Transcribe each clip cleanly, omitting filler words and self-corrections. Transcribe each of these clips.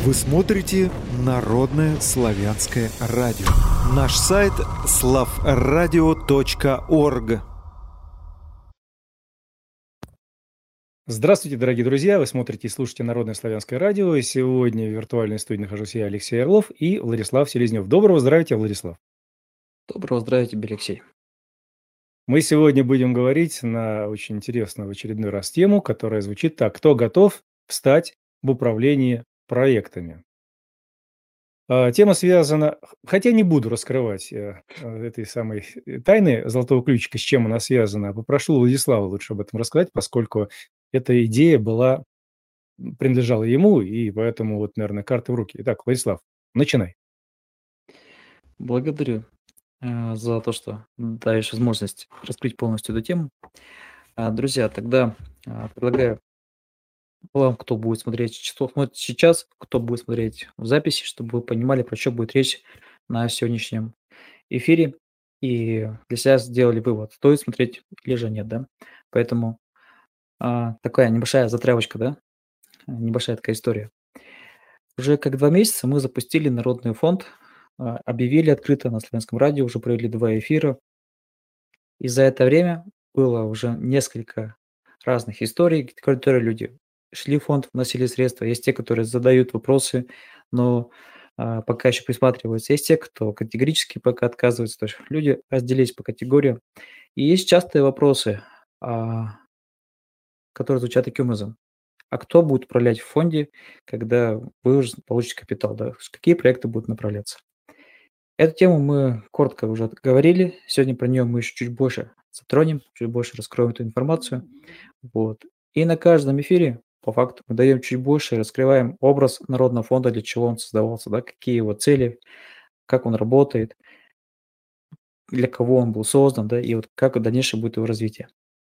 Вы смотрите Народное славянское радио. Наш сайт slavradio.org. Здравствуйте, дорогие друзья! Вы смотрите и слушаете Народное славянское радио. И сегодня в виртуальной студии нахожусь я, Алексей Орлов, и Владислав Селезнев. Доброго здравия, Владислав! Доброго здравия тебе, Алексей. Мы сегодня будем говорить на очень интересную в очередной раз тему, которая звучит так: кто готов встать в управлении проектами? Тема связана, хотя не буду раскрывать этой самой тайны золотого ключика, с чем она связана, а попрошу Владислава лучше об этом рассказать, поскольку эта идея принадлежала ему, и поэтому вот, наверное, карты в руки. Итак, Владислав, начинай. Благодарю за то, что даешь возможность раскрыть полностью эту тему. Друзья, тогда предлагаю вам, кто будет смотреть, что смотрит сейчас, кто будет смотреть в записи, чтобы вы понимали, про что будет речь на сегодняшнем эфире, и для себя сделали вывод, стоит смотреть или же нет, да. Поэтому такая небольшая затравочка, да, небольшая такая история. Уже как 2 месяца мы запустили Народный фонд, объявили открыто на славянском радио, уже провели 2 эфира. И за это время было уже несколько разных историй, которые люди шли в фонд, вносили средства. Есть те, которые задают вопросы, но пока еще присматриваются. Есть те, кто категорически пока отказывается. То есть люди разделились по категориям. И есть частые вопросы, которые звучат таким образом. А кто будет управлять в фонде, когда вы уже получите капитал, да? Какие проекты будут направляться? Эту тему мы коротко уже говорили. Сегодня про нее мы еще чуть больше затронем, чуть больше раскроем эту информацию. Вот. И на каждом эфире, по факту, мы даем чуть больше, раскрываем образ Народного фонда, для чего он создавался, да, какие его цели, как он работает, для кого он был создан, да, и вот как дальнейшее будет его развитие.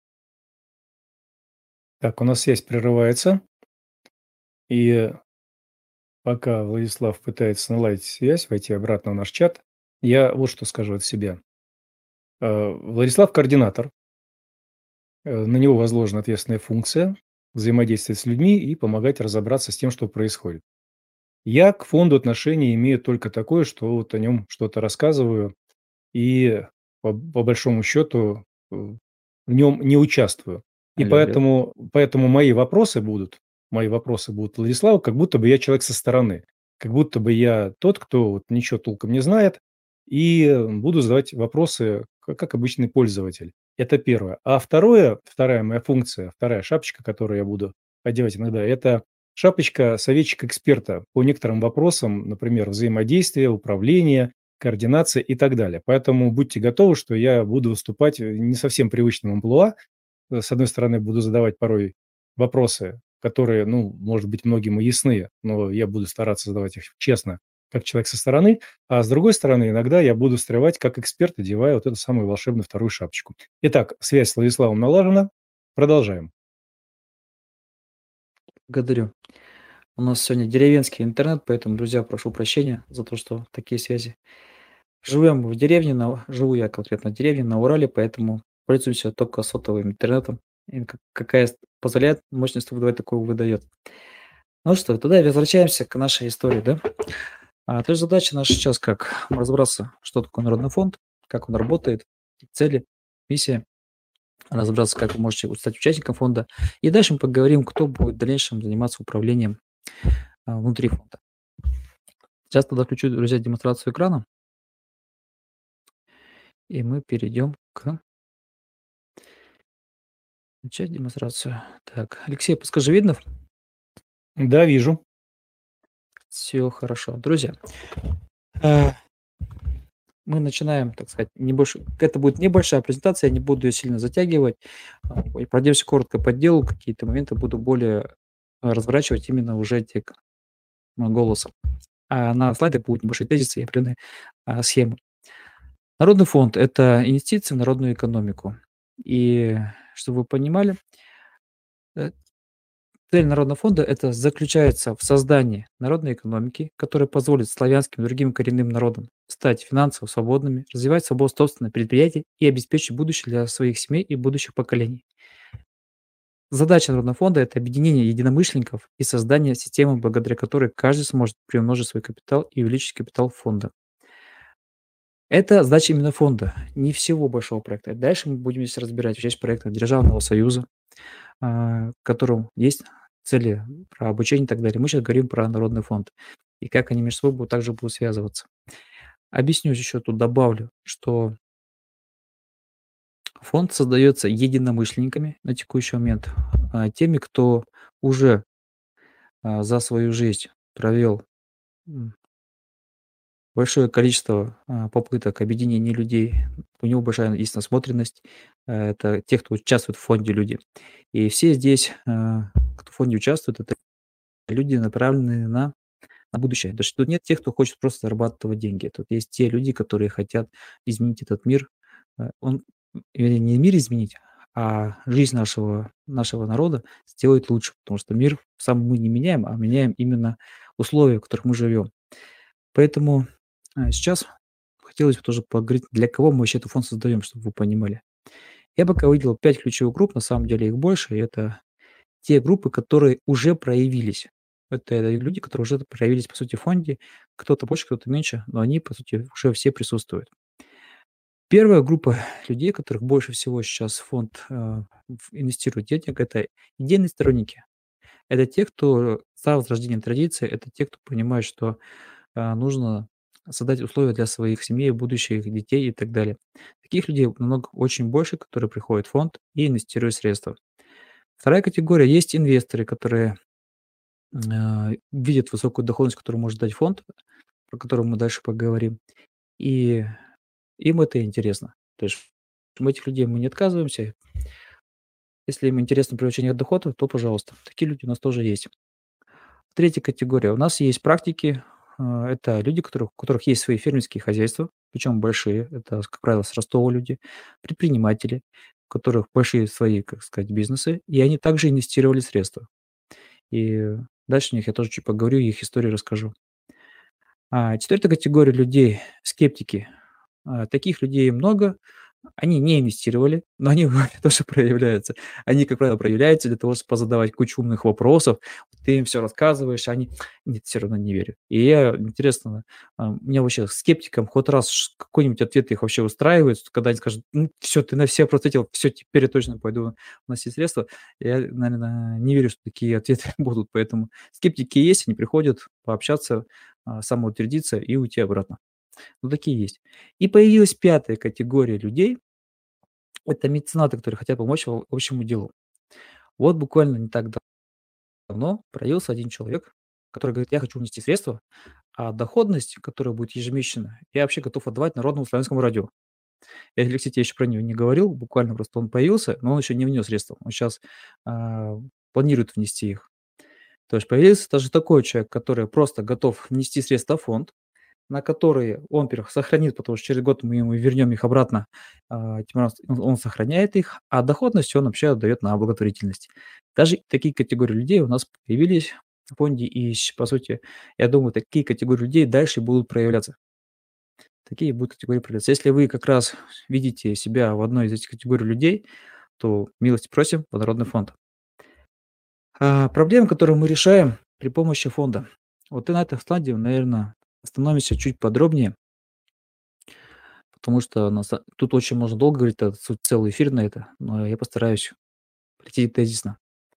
Так, у нас связь прерывается, и пока Владислав пытается наладить связь, войти обратно в наш чат, я вот что скажу от себя. Владислав – координатор, на него возложена ответственная функция взаимодействовать с людьми и помогать разобраться с тем, что происходит. Я к фонду отношения имею только такое, что вот о нем что-то рассказываю и по большому счету в нем не участвую. И Алло, алло. поэтому мои вопросы будут Владиславу, как будто бы я человек со стороны, как будто бы я тот, кто вот ничего толком не знает, и буду задавать вопросы как обычный пользователь. Это первое. А вторая моя функция, вторая шапочка, которую я буду одевать иногда, это шапочка советчика-эксперта по некоторым вопросам, например, взаимодействия, управления, координации и так далее. Поэтому будьте готовы, что я буду выступать в не совсем привычном амплуа. С одной стороны, буду задавать порой вопросы, которые, ну, может быть, многим и ясны, но я буду стараться задавать их честно, как человек со стороны. А с другой стороны, иногда я буду встревать как эксперт, одевая вот эту самую волшебную вторую шапочку. Итак, связь с Владиславом налажена. Продолжаем. Благодарю. У нас сегодня деревенский интернет, поэтому, друзья, прошу прощения за то, что такие связи. Живем в деревне, живу я конкретно в деревне на Урале, поэтому пользуемся только сотовым интернетом, какая позволяет мощность выдавать, такую выдает. Ну что, тогда возвращаемся к нашей истории, да? То есть задача наша сейчас как? Разобраться, что такое Народный фонд, как он работает, цели, миссия, разобраться, как вы можете стать участником фонда. И дальше мы поговорим, кто будет в дальнейшем заниматься управлением внутри фонда. Сейчас тогда включу, друзья, демонстрацию экрана. И мы перейдем к начать демонстрацию. Так, Алексей, подскажи, видно? Да, вижу. Все хорошо. Друзья, мы начинаем, так сказать, это будет небольшая презентация, я не буду ее сильно затягивать. И пройдемся коротко по делу, какие-то моменты буду более разворачивать именно уже голосом. А на слайдах будут небольшие тезисы и определенные схемы. Народный фонд – это инвестиции в народную экономику. И чтобы вы понимали, цель Народного фонда – это заключается в создании народной экономики, которая позволит славянским и другим коренным народам стать финансово свободными, развивать свободное собственное предприятие и обеспечить будущее для своих семей и будущих поколений. Задача Народного фонда – это объединение единомышленников и создание системы, благодаря которой каждый сможет приумножить свой капитал и увеличить капитал фонда. Это задача именно фонда, не всего большого проекта. Дальше мы будем здесь разбирать часть проекта Державного союза, в котором есть цели про обучение и так далее. Мы сейчас говорим про Народный фонд и как они между собой также будут связываться. Объясню еще тут, добавлю, что фонд создается единомышленниками на текущий момент, теми, кто уже за свою жизнь провел большое количество попыток объединения людей, у него большая есть насмотренность, это те, кто участвует в фонде люди. И все здесь, кто в фонде участвует, это люди, направленные на будущее. То есть тут нет тех, кто хочет просто зарабатывать деньги. Тут есть те люди, которые хотят изменить этот мир. Он, вернее, не мир изменить, а жизнь нашего народа сделать лучше, потому что мир сам мы не меняем, а меняем именно условия, в которых мы живем. Поэтому сейчас хотелось бы тоже поговорить, для кого мы вообще этот фонд создаем, чтобы вы понимали. Я пока выделил 5 ключевых групп, на самом деле их больше, и это те группы, которые уже проявились. Это люди, которые уже проявились, по сути, в фонде. Кто-то больше, кто-то меньше, но они, по сути, уже все присутствуют. Первая группа людей, которых больше всего сейчас фонд инвестирует денег, это идейные сторонники. Это те, кто за возрождение традиции, это те, кто понимает, что нужно создать условия для своих семей, будущих детей и так далее. Таких людей намного очень больше, которые приходят в фонд и инвестируют средства. Вторая категория – есть инвесторы, которые видят высокую доходность, которую может дать фонд, про который мы дальше поговорим, и им это интересно. То есть этих людей мы не отказываемся. Если им интересно привлечение дохода, то пожалуйста. Такие люди у нас тоже есть. Третья категория. У нас есть практики. Это люди, у которых есть свои фермерские хозяйства, причем большие. Это, как правило, с Ростова люди, предприниматели, у которых большие свои, как сказать, бизнесы, и они также инвестировали средства. И дальше о них я тоже чуть поговорю, их историю расскажу. Четвертая категория людей – скептики. Таких людей много. Они не инвестировали, но они тоже проявляются. Они, как правило, проявляются для того, чтобы позадавать кучу умных вопросов. Ты им все рассказываешь, а они: "Нет, все равно не верю". И интересно, меня вообще скептикам хоть раз какой-нибудь ответ их вообще устраивает, когда они скажут: "Ну, всё, ты на все вопросы ответил, всё, теперь я точно пойду вносить средства". Я, наверное, не верю, что такие ответы будут, поэтому скептики есть, они приходят пообщаться, самоутвердиться и уйти обратно. Ну, такие есть. И появилась пятая категория людей – это меценаты, которые хотят помочь общему делу. Вот буквально не так давно проявился один человек, который говорит: "Я хочу внести средства, а доходность, которая будет ежемесячно, я вообще готов отдавать Народному славянскому радио". Я, кстати, еще про него не говорил, буквально просто он появился, но он еще не внес средства. Он сейчас планирует внести их. То есть появился даже такой человек, который просто готов внести средства в фонд, на которые он, во-первых, сохранит, потому что через год мы ему вернем их обратно. Тем раз он сохраняет их, а доходность он вообще отдает на благотворительность. Даже такие категории людей у нас появились в фонде, и по сути, я думаю, такие категории людей дальше будут проявляться. Такие будут категории проявляться. Если вы как раз видите себя в одной из этих категорий людей, то милости просим в Народный фонд. Проблемы, которые мы решаем при помощи фонда. Вот и на этой стадии, наверное, остановимся чуть подробнее, потому что тут очень можно долго говорить, это целый эфир на это, но я постараюсь прийти тезисно.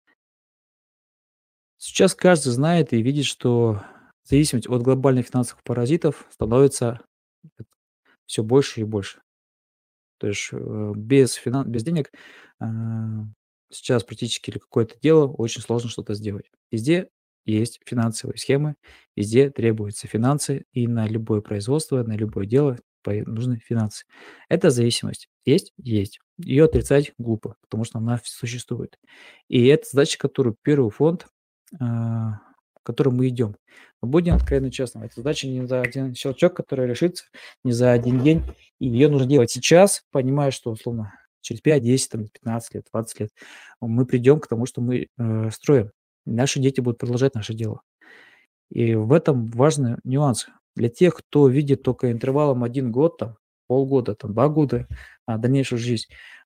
Сейчас каждый знает и видит, что зависимость от глобальных финансовых паразитов становится все больше и больше. То есть без денег сейчас практически или какое-то дело очень сложно что-то сделать. Везде есть финансовые схемы, везде требуются финансы, и на любое производство, на любое дело нужны финансы. Это зависимость. Есть? Есть. Ее отрицать глупо, потому что она существует. И это задача, которую первый фонд, к которому мы идем. Но будем откровенно честны, эта задача не за один щелчок, которая решится, не за один день. И ее нужно делать сейчас, понимая, что, условно, через 5, 10, 15 лет, 20 лет мы придем к тому, что мы строим. Наши дети будут продолжать наше дело. И в этом важный нюанс. Для тех, кто видит только интервалом 1 год, там, полгода, там, 2 года дальнейшую жизнь,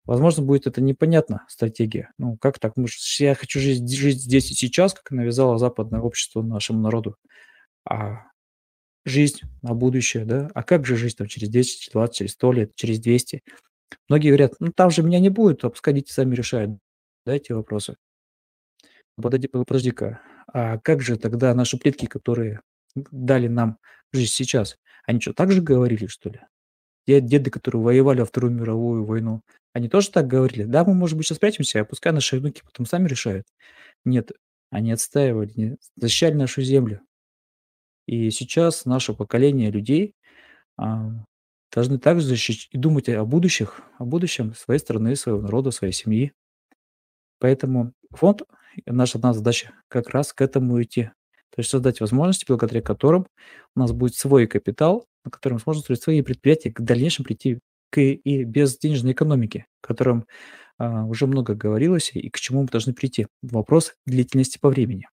Возможно, будет это непонятно, стратегия. Ну, как так? Я хочу жить здесь и сейчас, как навязало западное общество нашему народу. А жизнь на будущее, да? А как же жизнь там через 10, 20, через 100 лет, через 200? Многие говорят: "Ну, там же меня не будет, а пускай дети сами решают". Да, эти вопросы. Подожди-ка, а как же тогда наши предки, которые дали нам жизнь сейчас? Они что, так же говорили, что ли? Деды, которые воевали во Вторую мировую войну, они тоже так говорили? Да, мы, может быть, сейчас спрячемся, а пускай наши внуки потом сами решают. Нет, они отстаивали, защищали нашу землю. И сейчас наше поколение людей а, должны также защищать и думать о будущем своей страны, своего народа, своей семьи. Поэтому фонд, наша одна задача как раз к этому идти. То есть создать возможности, благодаря которым у нас будет свой капитал, на котором сможем строить свои предприятия, к дальнейшем прийти к и безденежной экономике, о котором уже много говорилось и к чему мы должны прийти. Вопрос длительности по времени.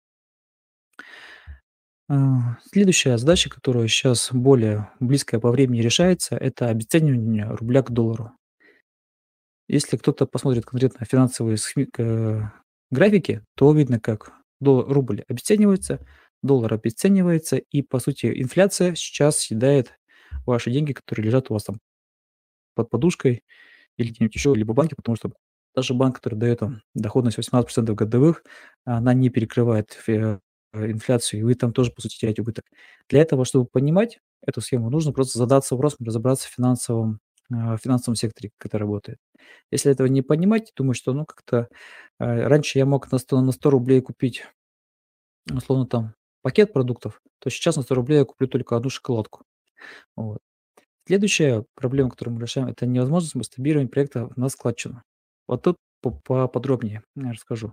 Следующая задача, которая сейчас более близкая по времени решается, это обесценивание рубля к доллару. Если кто-то посмотрит конкретно финансовые графики, то видно, как рубль обесценивается, доллар обесценивается, и, по сути, инфляция сейчас съедает ваши деньги, которые лежат у вас там под подушкой или где-нибудь еще, либо в банке, потому что даже банк, который дает вам доходность 18% годовых, она не перекрывает инфляцию, и вы там тоже, по сути, теряете убыток. Для этого, чтобы понимать эту схему, нужно просто задаться вопросом, разобраться в финансовом секторе, как это работает. Если этого не понимать, думаю, что, ну, как-то раньше я мог на 100 рублей купить, условно, там пакет продуктов, то сейчас на 100 рублей я куплю только одну шоколадку. Вот. Следующая проблема, которую мы решаем, это невозможность масштабирования проекта на складчину. Вот тут поподробнее я расскажу.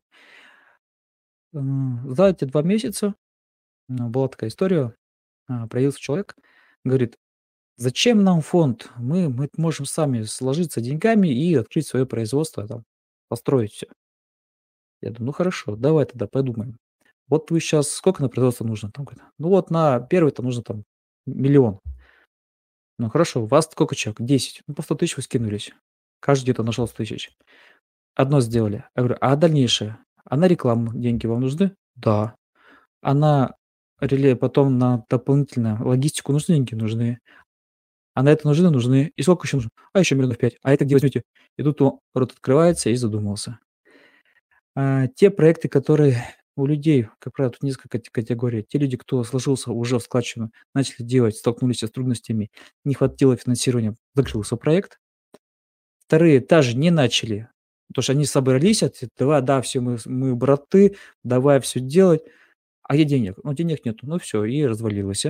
За эти 2 месяца была такая история. Проявился человек, говорит: "Зачем нам фонд? Мы можем сами сложиться деньгами и открыть свое производство, там, построить все". Я думаю: "Ну хорошо, давай тогда подумаем. Вот вы сейчас сколько на производство нужно?" Там говорит: "Ну вот на первый-то нужно там 1 000 000". "Ну хорошо, у вас сколько человек?" 10. Ну по 100 000 вы скинулись. Каждый где-то нашел 100 000. Одно сделали. Я говорю: "А дальнейшее? А на рекламу деньги вам нужны?" "Да". "А на потом на дополнительную логистику нужны деньги?" "Нужны". "А на это нужны?" "Нужны". "И сколько еще нужно?" "А еще 5 000 000". "А это где возьмете?" И тут рот открывается и задумался. Те проекты, которые у людей, как правило, тут несколько категорий. Те люди, кто сложился уже в складчину, начали делать, столкнулись с трудностями, не хватило финансирования, закрылся проект. Вторые даже не начали, потому что они собрались, давай, да, все мы браты, давай все делать. А где денег? Ну, денег нету, ну все, и развалилось.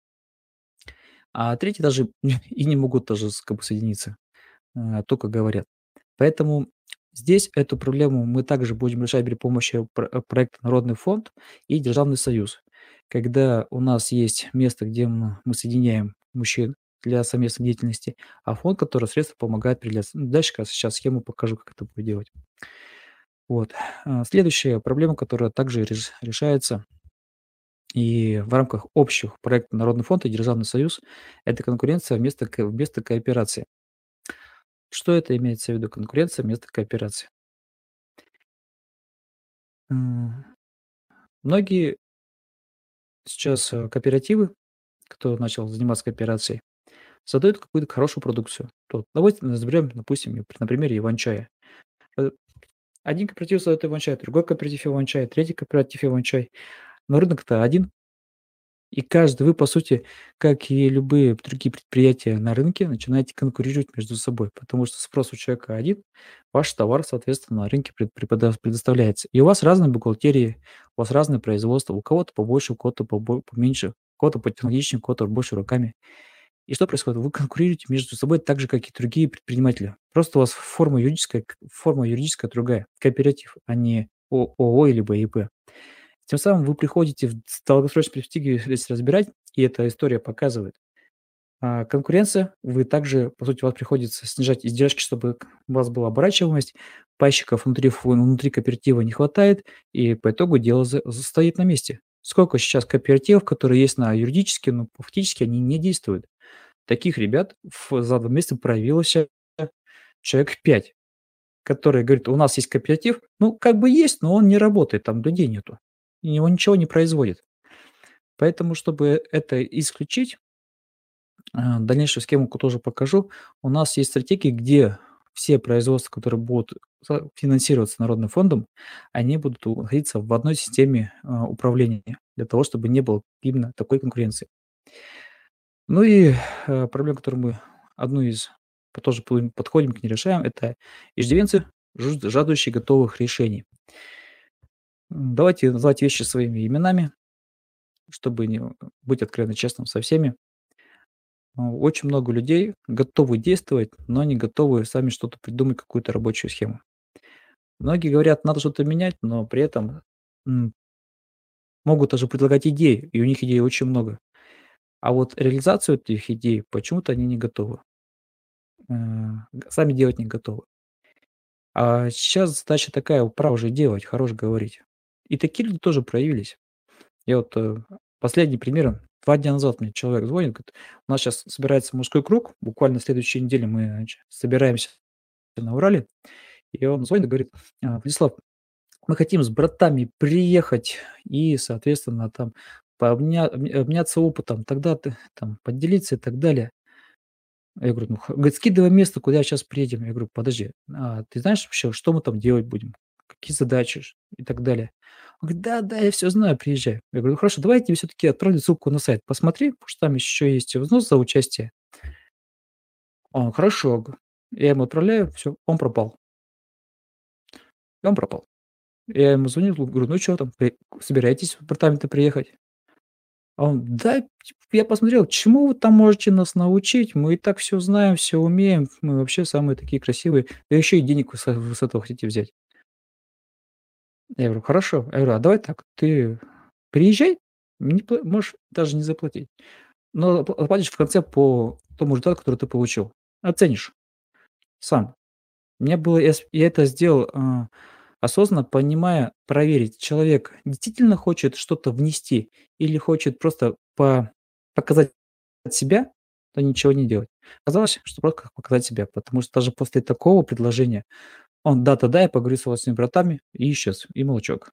А третьи даже и не могут даже как бы соединиться, только говорят. Поэтому здесь эту проблему мы также будем решать при помощи проекта "Народный фонд" и "Державный союз". Когда у нас есть место, где мы соединяем мужчин для совместной деятельности, а фонд, который средства помогает определяться. Ну, дальше как раз сейчас схему покажу, как это будет делать. Вот. Следующая проблема, которая также решается и в рамках общих проекта "Народный фонд" и "Державный союз", это конкуренция вместо кооперации. Что это имеется в виду? Конкуренция вместо кооперации. М, Многие сейчас кооперативы, кто начал заниматься кооперацией, создают какую-то хорошую продукцию. Вот, давайте разберем, допустим, на примере иван-чая. Э, Один кооператив создает иван-чай, другой кооператив иван-чай, третий кооператив иван-чай. Но рынок-то один. И вы, по сути, как и любые другие предприятия на рынке, начинаете конкурировать между собой, потому что спрос у человека один, ваш товар, соответственно, на рынке предоставляется. И у вас разные бухгалтерии, у вас разное производство, у кого-то побольше, у кого-то поменьше, у кого-то потехнологичнее, у кого-то больше руками. И что происходит? Вы конкурируете между собой так же, как и другие предприниматели. Просто у вас форма юридическая другая, кооператив, а не ООО или ИП. Тем самым вы приходите в долгосрочной перспективе, если разбирать, и эта история показывает, конкуренция, вы также, по сути, у вас приходится снижать издержки, чтобы у вас была оборачиваемость, пайщиков внутри кооператива не хватает, и по итогу дело стоит на месте. Сколько сейчас кооперативов, которые есть на юридически, но фактически они не действуют. Таких ребят за 2 месяца проявилось человек 5. который говорит: "У нас есть кооператив". Ну, как бы есть, но он не работает, там людей нету. И он ничего не производит. Поэтому, чтобы это исключить, дальнейшую схему тоже покажу. У нас есть стратегии, где все производства, которые будут финансироваться народным фондом, они будут находиться в одной системе управления для того, чтобы не было именно такой конкуренции. Ну и проблема, которую мы одну из тоже подходим к ней решаем, это иждивенцы, жаждущие готовых решений. Давайте называть вещи своими именами, чтобы быть откровенно честным со всеми. Очень много людей готовы действовать, но не готовы сами что-то придумать, какую-то рабочую схему. Многие говорят, надо что-то менять, но при этом м, могут даже предлагать идеи, и у них идей очень много. А вот реализацию этих идей почему-то они не готовы. Сами делать не готовы. А сейчас задача такая, пора уже делать, хорош говорить. И такие люди тоже проявились. Я вот последний пример. 2 дня назад мне человек звонит, говорит: "У нас сейчас собирается мужской круг, буквально в следующей неделе мы, значит, собираемся на Урале". И он звонит и говорит: "Владислав, мы хотим с братами приехать и, соответственно, там обняться опытом, тогда ты там поделиться и так далее". Я говорю: "Ну, говорит, скидывай место, куда сейчас приедем". Я говорю: "Подожди, ты знаешь вообще, что мы там делать будем? Какие задачи и так далее?" Он говорит: "Да, да, я все знаю, приезжай". Я говорю: "Ну хорошо, давай я тебе все-таки отправлю ссылку на сайт, посмотри, потому что там еще есть взнос за участие". Он: "Хорошо". Я ему отправляю, все, он пропал. И он пропал. Я ему звоню, говорю: "Ну что там, собираетесь в апартаменты приехать?" А он: "Да, типа, я посмотрел, чему вы там можете нас научить? Мы и так все знаем, все умеем, мы вообще самые такие красивые, да еще и денег вы с этого хотите взять". Я говорю: "Хорошо". Я говорю: "А давай так, ты приезжай, можешь даже не заплатить, но оплатишь в конце по тому результату, который ты получил. Оценишь сам". У меня было я это сделал, осознанно, понимая, проверить, человек действительно хочет что-то внести или хочет просто показать себя, то ничего не делать. Оказалось, что просто как показать себя, потому что даже после такого предложения он: "Да-да-да, я поговорю с своими братами", и исчез, и молчок.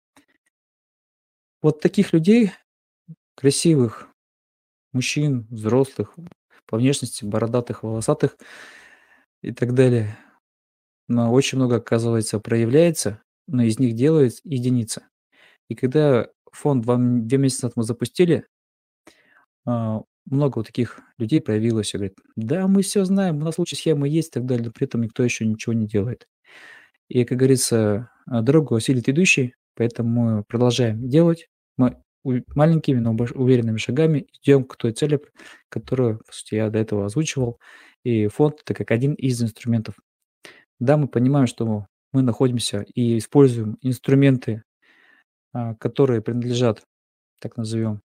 Вот таких людей, красивых мужчин, взрослых, по внешности бородатых, волосатых и так далее, но очень много, оказывается, проявляется, но из них делают единицы. И когда фонд 2 месяца назад мы запустили, много вот таких людей появилось и говорит: "Да, мы все знаем, у нас лучшие схемы есть" и так далее, но при этом никто еще ничего не делает. И, как говорится, дорогу осилит идущий, поэтому мы продолжаем делать. Мы маленькими, но уверенными шагами идем к той цели, которую, по сути, я до этого озвучивал. И фонд — это как один из инструментов. Да, мы понимаем, что мы находимся и используем инструменты, которые принадлежат, так назовем,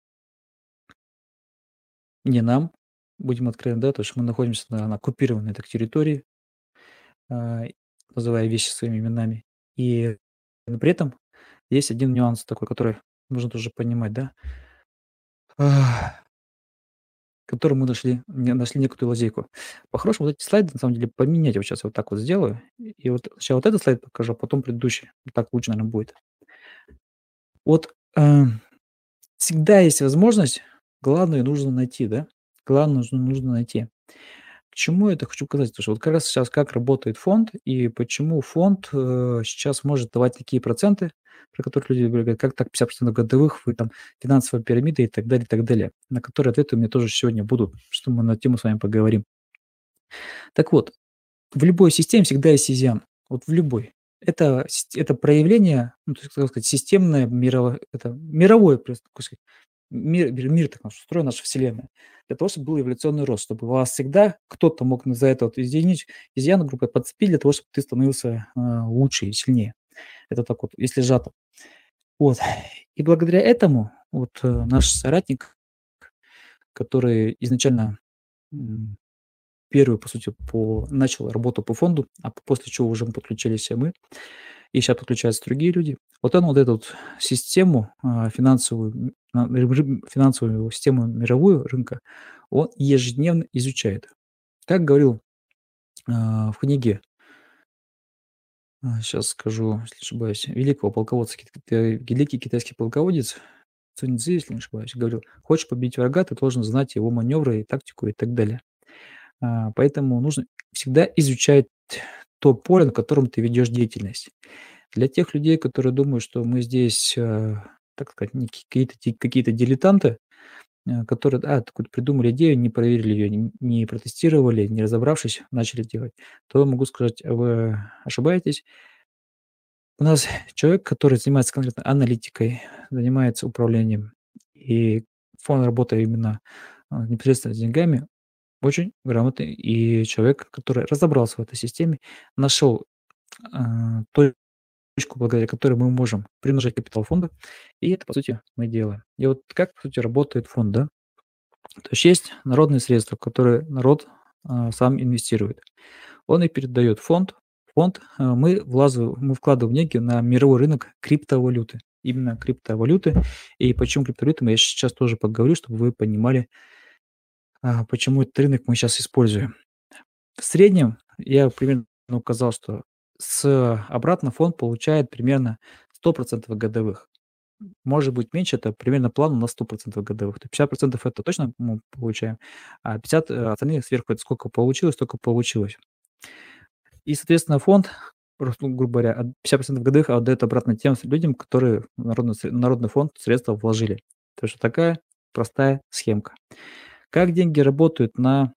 не нам, будем откровенны, да, то, что мы находимся на оккупированной так территории, а, называя вещи своими именами. Но при этом есть один нюанс такой, который нужно тоже понимать, да, ах, который мы нашли некую лазейку. По-хорошему, вот эти слайды, на самом деле, поменять. Вот сейчас вот так вот сделаю. И вот сначала вот этот слайд покажу, а потом предыдущий. Так лучше, наверно, будет. Вот, всегда есть возможность, главное нужно найти, да. Главное нужно найти. К чему я это хочу сказать? Потому что вот как раз сейчас как работает фонд и почему фонд, сейчас может давать такие проценты, про которые люди говорят: "Как так 50% годовых, вы там финансовая пирамида" и так далее. На которые ответы у меня тоже сегодня будут, что мы на эту тему с вами поговорим. Так вот, в любой системе всегда есть изъян. Вот в любой. Это проявление, ну, то есть, как сказать, системное мировое просто, так сказать, мир так наш устроен, наша Вселенная. Для того, чтобы был эволюционный рост, чтобы вас всегда кто-то мог за это вот изъян, грубо говоря, подцепить для того, чтобы ты становился, лучше и сильнее. Это так вот, если сжато. Вот. И благодаря этому вот, наш соратник, который изначально, м, первый, по сути, начал работу по фонду, после чего уже мы подключились все мы, и сейчас подключаются другие люди. Вот он вот эту вот систему, финансовую, финансовую систему мировую рынка, он ежедневно изучает. Как говорил, в книге Сейчас скажу, если не ошибаюсь, великого полководца, великий китайский полководец Цуньцзы, если не ошибаюсь, говорил: "Хочешь победить врага, ты должен знать его маневры и тактику и так далее". Поэтому нужно всегда изучать то поле, на котором ты ведешь деятельность. Для тех людей, которые думают, что мы здесь, так сказать, не какие-то дилетанты, которые, такую придумали идею, не проверили ее, не протестировали, не разобравшись, начали делать, то могу сказать, вы ошибаетесь. У нас человек, который занимается конкретно аналитикой, занимается управлением, и фон работы именно, непосредственно с деньгами, очень грамотный и человек, который разобрался в этой системе, нашел, точку, благодаря которой мы можем примножать капитал фонда, и это, по сути, мы делаем. И вот как, по сути, работает фонд, да? То есть народные средства, в которые народ, сам инвестирует. Он и передает в фонд. Фонд, мы вкладываем деньги на мировой рынок криптовалюты. Именно криптовалюты. И почему криптовалюты, я сейчас тоже поговорю, чтобы вы понимали, почему этот рынок мы сейчас используем. В среднем я примерно указал, что обратно фонд получает примерно 100% годовых. Может быть меньше, это примерно план на 100% годовых. То есть 50% это точно мы получаем, а 50, остальные сверху это сколько получилось, столько получилось. И, соответственно, фонд, просто, грубо говоря, 50% годовых отдает обратно тем людям, которые в народный фонд средства вложили. То есть вот такая простая схемка. Как деньги работают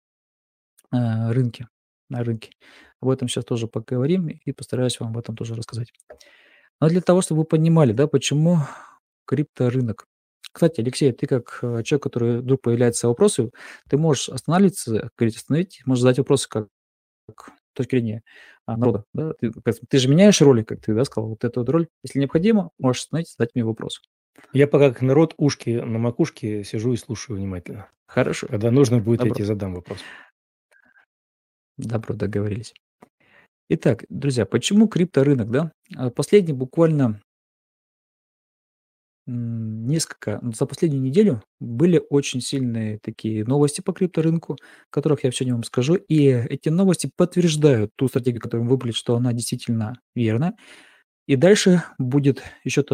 рынке на рынке? Об этом сейчас тоже поговорим и постараюсь вам об этом тоже рассказать. Но для того, чтобы вы понимали, да, почему крипторынок. Кстати, Алексей, ты как, человек, который вдруг появляются вопросы, ты можешь останавливаться, говорить остановить, можешь задать вопросы как с точки зрения, народа, да. Ты же меняешь роли, как ты, да, сказал, вот эту вот роль. Если необходимо, можешь остановиться, задать мне вопрос. Я пока как народ ушки на макушке сижу и слушаю внимательно. Хорошо, Когда нужно будет, я добро, тебе задам вопрос. добро, договорились. Итак, друзья, почему крипторынок, да? Последний буквально за последнюю неделю были очень сильные такие новости по крипторынку, которых я сегодня вам скажу. И эти новости подтверждают ту стратегию, которую мы выбрали, что она действительно верна. И дальше будет еще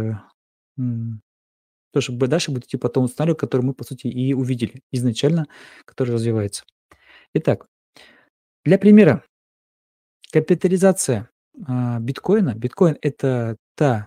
дальше будет идти по тому сценарию, который мы, по сути, и увидели изначально, который развивается. Итак, для примера, капитализация биткоина. Биткоин– это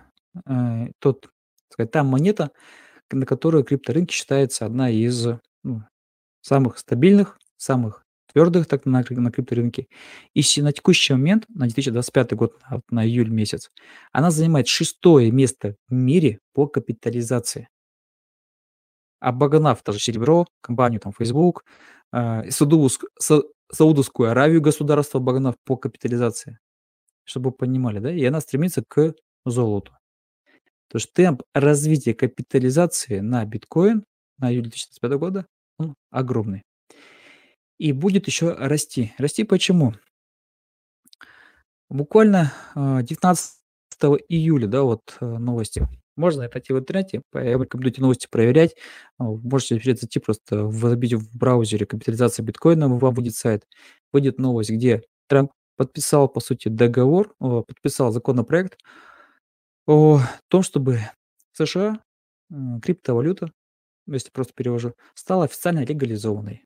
та монета, на которую крипторынке считается одна из, самых стабильных, самых твердых так на крипторынке. И на текущий момент, на 2025 год, на июль месяц, она занимает шестое место в мире по капитализации, обогнав даже серебро, компанию там Facebook, Саудовскую Аравию, государство обогнав по капитализации, чтобы вы понимали, да, и она стремится к золоту. То есть темп развития капитализации на биткоин на июль 2025 года, он огромный. И будет еще расти. Расти почему? Буквально, 19 июля, да, вот, новости. Можно это найти в интернете, я рекомендую эти новости проверять. Можете теперь зайти просто забить в браузере "капитализация биткоина", вам выйдет сайт. Выйдет новость, где Трамп подписал, по сути, подписал законопроект о том, чтобы в США, криптовалюта, если просто перевожу, стала официально легализованной.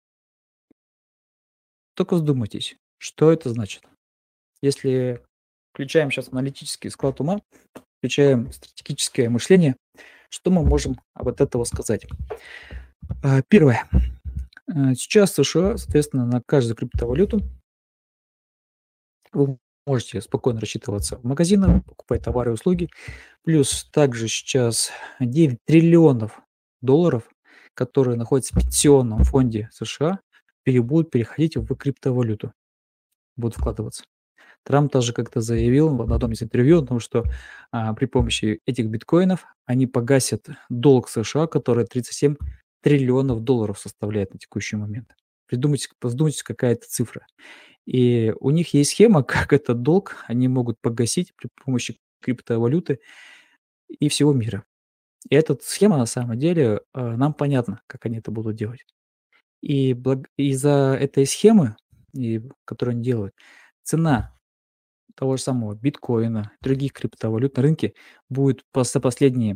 Только вдумайтесь, что это значит. Если включаем сейчас аналитический склад ума, включаем стратегическое мышление, что мы можем от этого сказать? Первое. Сейчас в США, соответственно, на каждую криптовалюту вы можете спокойно рассчитываться в магазинах, покупать товары и услуги. Плюс также сейчас 9 триллионов долларов, которые находятся в пенсионном фонде США, будут переходить в криптовалюту, будут вкладываться. Трамп тоже как-то заявил в одном из интервью о том, что при помощи этих биткоинов они погасят долг США, который 37 триллионов долларов составляет на текущий момент. Вдумайтесь, какая это цифра. И у них есть схема, как этот долг они могут погасить при помощи криптовалюты и всего мира. И эта схема на самом деле нам понятно, как они это будут делать. И из-за этой схемы, которую они делают, цена того же самого биткоина, других криптовалют на рынке будет за последние,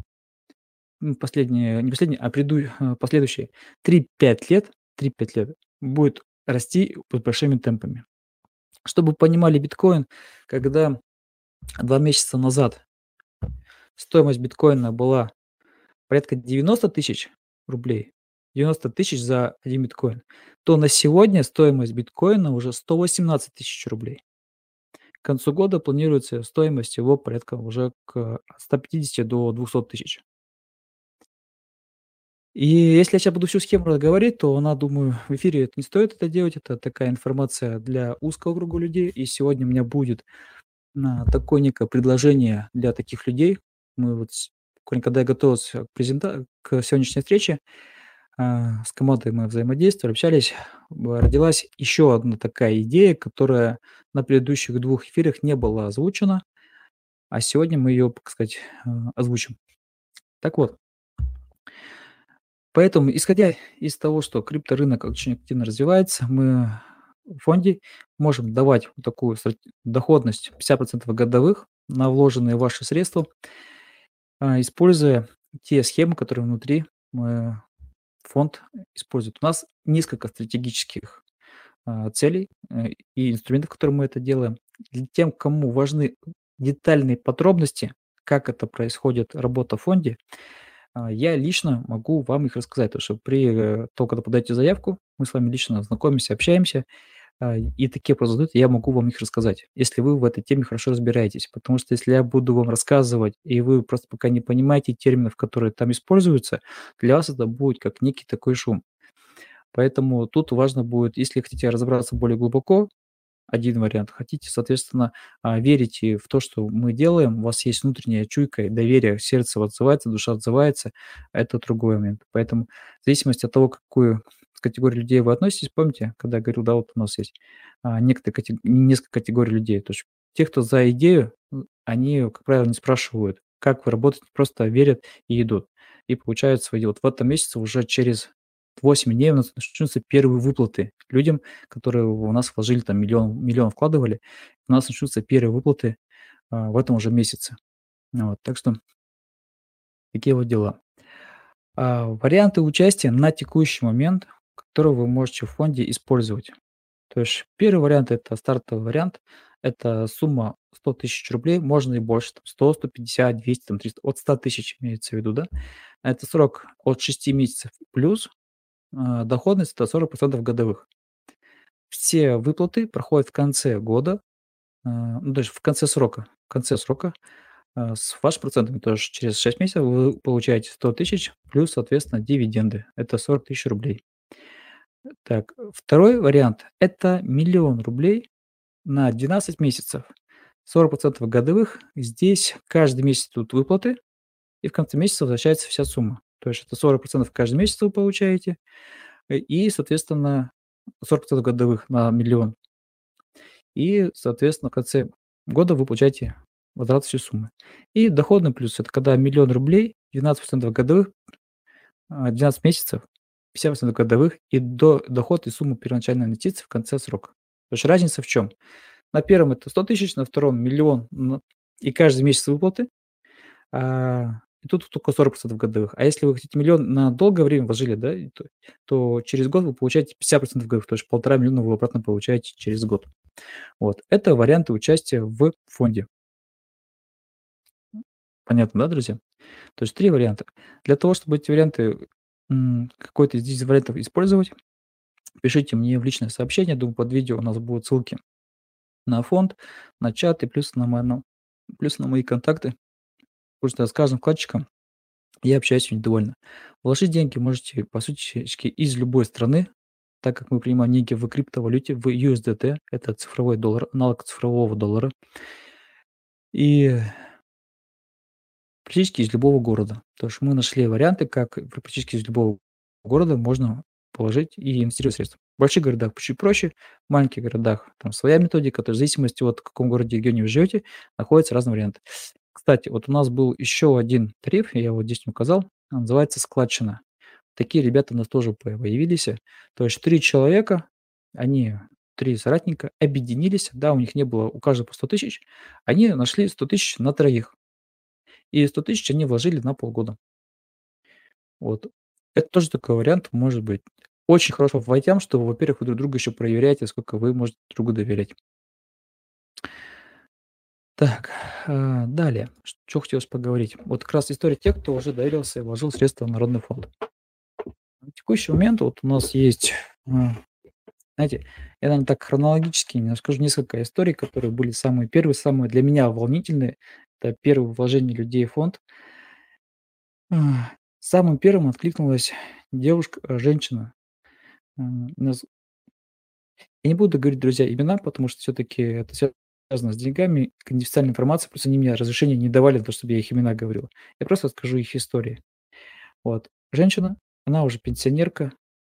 не последние, а последующие 3-5 лет, 3-5 лет будет расти под большими темпами. Чтобы вы понимали, биткоин, когда 2 месяца назад стоимость биткоина была порядка 90 тысяч рублей, 90 тысяч за один биткоин, то на сегодня стоимость биткоина уже 118 тысяч рублей. К концу года планируется стоимость его порядка уже к 150 до 200 тысяч. И если я сейчас буду всю схему говорить, то она, думаю, в эфире это не стоит это делать. Это такая информация для узкого круга людей. И сегодня у меня будет такое некое предложение для таких людей. Мы вот, буквально когда я готовился к сегодняшней встрече, с командой мы взаимодействовали, общались, родилась еще одна такая идея, которая на предыдущих 2 эфирах не была озвучена, а сегодня мы ее, так сказать, озвучим. Так вот, поэтому, исходя из того, что крипторынок очень активно развивается, мы в фонде можем давать вот такую доходность 50% годовых на вложенные ваши средства, используя те схемы, которые внутри фонд использует. У нас несколько стратегических целей и инструментов, которые мы это делаем. Для тем, кому важны детальные подробности, как это происходит, работа в фонде, я лично могу вам их рассказать, потому что при том, когда подаете заявку, мы с вами лично знакомимся, общаемся, и такие вопросы задают, я могу вам их рассказать, если вы в этой теме хорошо разбираетесь. Потому что если я буду вам рассказывать, и вы просто пока не понимаете терминов, которые там используются, для вас это будет как некий такой шум. Поэтому тут важно будет, если хотите разобраться более глубоко, один вариант. Хотите, соответственно, верите в то, что мы делаем, у вас есть внутренняя чуйка и доверие, сердце отзывается, душа отзывается, это другой момент. Поэтому в зависимости от того, к какую категорию людей вы относитесь, помните, когда я говорил, да, вот у нас есть несколько категорий людей. То есть те, кто за идею, они, как правило, не спрашивают, как вы работаете, просто верят и идут. И получают свои дела. Вот в этом месяце уже через 8 дней у нас начнутся первые выплаты людям, которые у нас вложили там миллион вкладывали. У нас начнутся первые выплаты в этом уже месяце. Вот, так что такие вот дела. Варианты участия на текущий момент, которые вы можете в фонде использовать. То есть первый вариант – это стартовый вариант. Это сумма 100 тысяч рублей, можно и больше, там 100, 150, 200, там 300, от 100 тысяч имеется в виду, да. Это срок от 6 месяцев плюс доходность – это 40% годовых. Все выплаты проходят в конце года, ну, то есть в конце срока. В конце срока с вашими процентами тоже через 6 месяцев вы получаете 100 тысяч плюс, соответственно, дивиденды. Это 40 тысяч рублей. Так, второй вариант – это 1 000 000 рублей на 12 месяцев. 40% годовых. Здесь каждый месяц идут выплаты, и в конце месяца возвращается вся сумма. То есть это 40% каждый месяц вы получаете, и, соответственно, 40% годовых на 1 000 000. И, соответственно, в конце года вы получаете возврат всей суммы. И доходный плюс – это когда 1 000 000 рублей, 12% годовых, 12 месяцев, 50% годовых и доход и сумму первоначальной инвестиции в конце срока. То есть разница в чем? На первом это 100 тысяч, на втором 1 000 000, и каждый месяц выплаты. И тут только 40% годовых. А если вы хотите 1 000 000 на долгое время вложили, да, то через год вы получаете 50% годовых, то есть 1,5 миллиона вы обратно получаете через год. Вот. Это варианты участия в фонде. Понятно, да, друзья? То есть 3 варианта. Для того, чтобы эти варианты, какой-то из вариантов использовать, пишите мне в личное сообщение. Думаю, под видео у нас будут ссылки на фонд, на чат и плюс на мои контакты. Потому что с каждым вкладчиком я общаюсь индивидуально. Вложить деньги можете, по сути, из любой страны, так как мы принимаем деньги в криптовалюте, в USDT, это цифровой доллар, аналог цифрового доллара. И практически из любого города. Потому что мы нашли варианты, как практически из любого города можно положить и инвестировать средства. В больших городах чуть проще, в маленьких городах там своя методика, то есть в зависимости от в каком городе, регионе вы живете, находятся разные варианты. Кстати, вот у нас был еще один тариф, я вот здесь не указал, он называется складчина. Такие ребята у нас тоже появились. То есть 3 человека, они 3 соратника объединились, да, у них не было у каждого по 100 тысяч, они нашли 100 тысяч на троих, и 100 тысяч они вложили на полгода. Вот. Это тоже такой вариант может быть. Очень хорошо по тем, что, во-первых, вы друг друга еще проверяете, сколько вы можете другу доверять. Так, далее, что хотелось поговорить. Вот как раз история тех, кто уже доверился и вложил средства в народный фонд. На текущий момент вот у нас есть, знаете, я, наверно, так хронологически не расскажу несколько историй, которые были самые первые, самые для меня волнительные. Это первое вложение людей в фонд. Самым первым откликнулась девушка, женщина. Наз Я не буду говорить, друзья, имена, потому что все-таки это связано с деньгами, конфиденциальная информация, плюс они мне разрешения не давали на то, чтобы я их имена говорил. Я просто расскажу их истории. Вот. Женщина, она уже пенсионерка,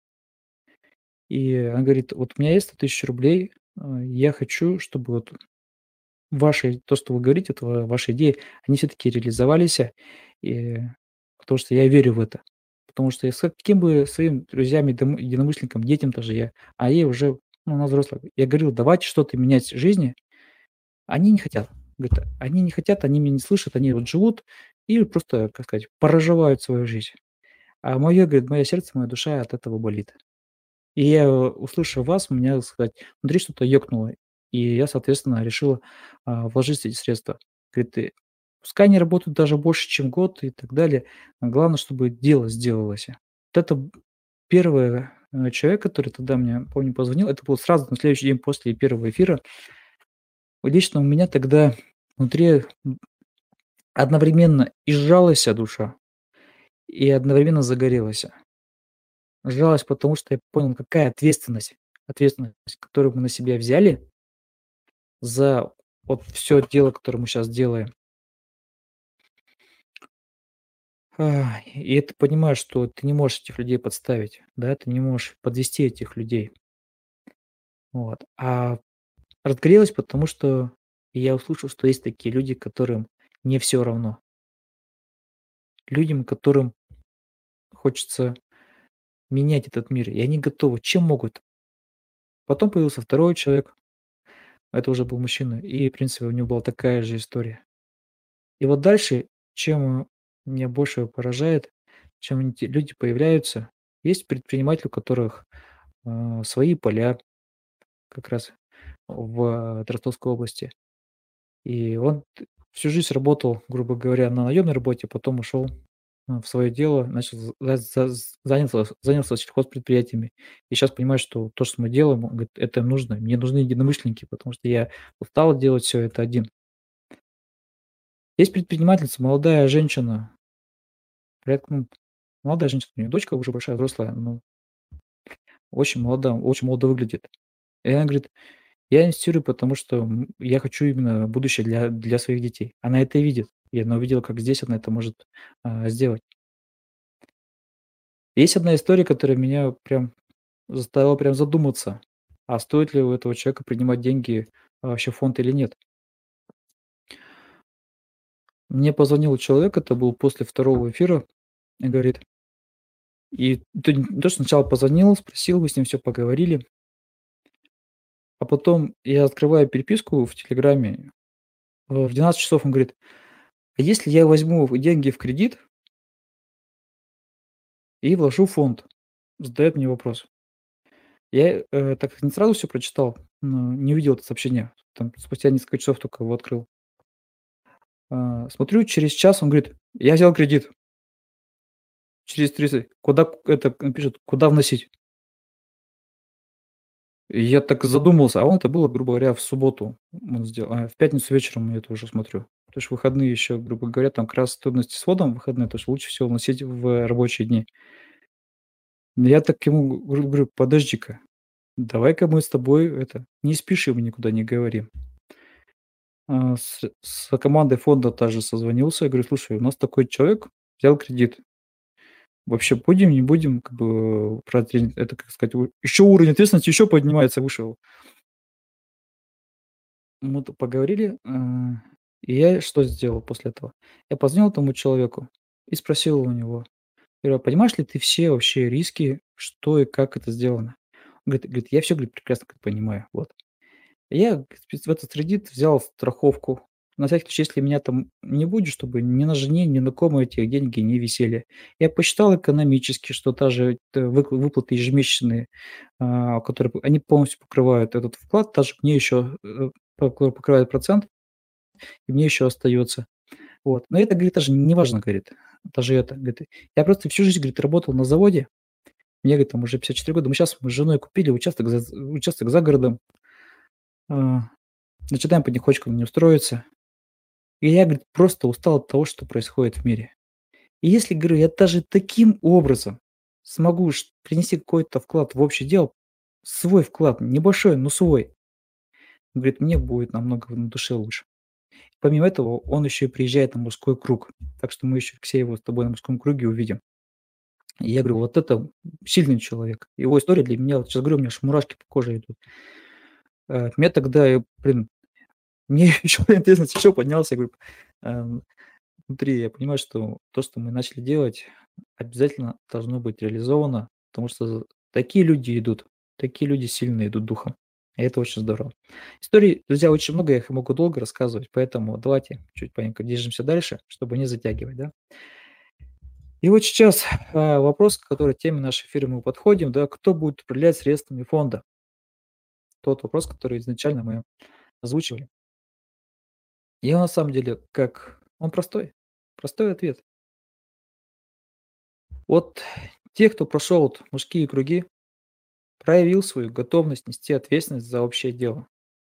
и она говорит: "Вот у меня есть 100 тысяч рублей, я хочу, чтобы вот ваши, то, что вы говорите, это ваши идеи, они все-таки реализовались, и потому что я верю в это. Потому что я с каким бы своим друзьям, единомышленникам, детям тоже я, а ей уже, ну, она взрослая. Я говорил: давайте что-то менять в жизни. Они не хотят. Говорит, они не хотят, они меня не слышат, они вот живут и просто, как сказать, проживают свою жизнь. А мое, говорит, мое сердце, моя душа от этого болит. И я, услышав вас, у меня, так сказать, внутри что-то ёкнуло. И я, соответственно, решила, вложить эти средства. Говорит, пускай они работают даже больше, чем год и так далее, главное, чтобы дело сделалось. Вот это первый, человек, который тогда мне, помню, позвонил. Это было сразу на следующий день после первого эфира. Лично у меня тогда внутри, одновременно и сжалась душа, и одновременно загорелась. Сжалась, потому что я понял, какая ответственность, которую мы на себя взяли за вот все дело, которое мы сейчас делаем. И ты понимаешь, что ты не можешь этих людей подставить, да, ты не можешь подвести этих людей. Вот. А разгорелась, потому что я услышал, что есть такие люди, которым не все равно. Людям, которым хочется менять этот мир, и они готовы, чем могут. Потом появился второй человек, это уже был мужчина, и, в принципе, у него была такая же история. И вот дальше, чем, меня больше поражает, чем эти люди появляются, есть предприниматели, у которых, свои поля как раз в Ростовской области. И он всю жизнь работал, грубо говоря, на наемной работе, потом ушел, в свое дело, начал занялся сельхозпредприятиями. И сейчас понимает, что то, что мы делаем, он говорит, это им нужно. Мне нужны единомышленники, потому что я устал делать все это один. Есть предпринимательница, молодая женщина, ну, молодая женщина, у нее дочка уже большая, взрослая, но очень молодо выглядит. И она говорит: "Я инвестирую, потому что, я хочу именно будущее для своих детей". Она это видит, и она увидела, как здесь она это может, сделать. Есть одна история, которая меня прям заставила прям задуматься, а стоит ли у этого человека принимать деньги, вообще в фонд или нет. Мне позвонил человек, это был после второго эфира, и говорит, и то не то, что сначала позвонил, спросил, мы с ним все поговорили, а потом я открываю переписку в "Телеграме", в 12 часов он говорит: "А если я возьму деньги в кредит и вложу в фонд?" Задает мне вопрос. Я, так как не сразу все прочитал, не увидел это сообщение, там спустя несколько часов только его открыл. Смотрю, через час он говорит: "Я взял кредит". Через 30: "Куда это?" Он пишет: "Куда вносить?" И я так задумался, а он это было, грубо говоря, в субботу он сделал, в пятницу вечером я это уже смотрю. Потому что выходные еще, грубо говоря, там как раз трудности с вводом в выходные, то что лучше всего вносить в рабочие дни. Но я так ему говорю: "Подожди-ка, давай-ка мы с тобой это не спешим и никуда не говорим". С командой фонда также созвонился. Я говорю: "Слушай, у нас такой человек взял кредит. Вообще будем, не будем, как бы, это, как сказать, еще уровень ответственности еще поднимается выше". Мы тут поговорили, и я что сделал после этого? Я позвонил этому человеку и спросил у него, говорю: "А понимаешь ли ты все вообще риски, что и как это сделано?" Говорит: "Я все, говорит, прекрасно, говорит, понимаю". Вот. Я, говорит, в этот кредит взял страховку. На всякий случай, если меня там не будет, чтобы ни на жене, ни на ком эти деньги не висели. Я посчитал экономически, что та же выплаты ежемесячные, которые они полностью покрывают этот вклад, даже мне еще покрывает процент, и мне еще остается. Вот. Но это, говорит, даже не важно, говорит, даже это. Говорит, я просто всю жизнь, говорит, работал на заводе. Мне, говорит, там уже 54 года. Мы с женой купили участок за городом. А, Начинаем потихонечку на не устроиться. И я, говорит, просто устал от того, что происходит в мире. И если, говорю, я даже таким образом смогу принести какой-то вклад в общее дело, свой вклад, небольшой, но свой, говорит, мне будет намного на душе лучше. Помимо этого, он еще и приезжает на мужской круг. Так что мы еще Алексея с тобой на мужском круге увидим. И я говорю, вот это сильный человек. Его история для меня, вот сейчас говорю, у меня аж мурашки по коже идут. Мне тогда, мне еще интересно, еще поднялся, я говорю, эм, внутри я понимаю, что то, что мы начали делать, обязательно должно быть реализовано, потому что такие люди идут, такие люди сильные идут духом. И это очень здорово. Историй, друзья, очень много, я их могу долго рассказывать, поэтому давайте чуть маленько движемся дальше, чтобы не затягивать, да. И вот сейчас вопрос, к которой теме нашей эфира мы подходим, да, кто будет управлять средствами фонда? Тот вопрос, который изначально мы озвучивали. И он на самом деле он простой, простой ответ. Вот те, кто прошел вот мужские круги, проявил свою готовность нести ответственность за общее дело.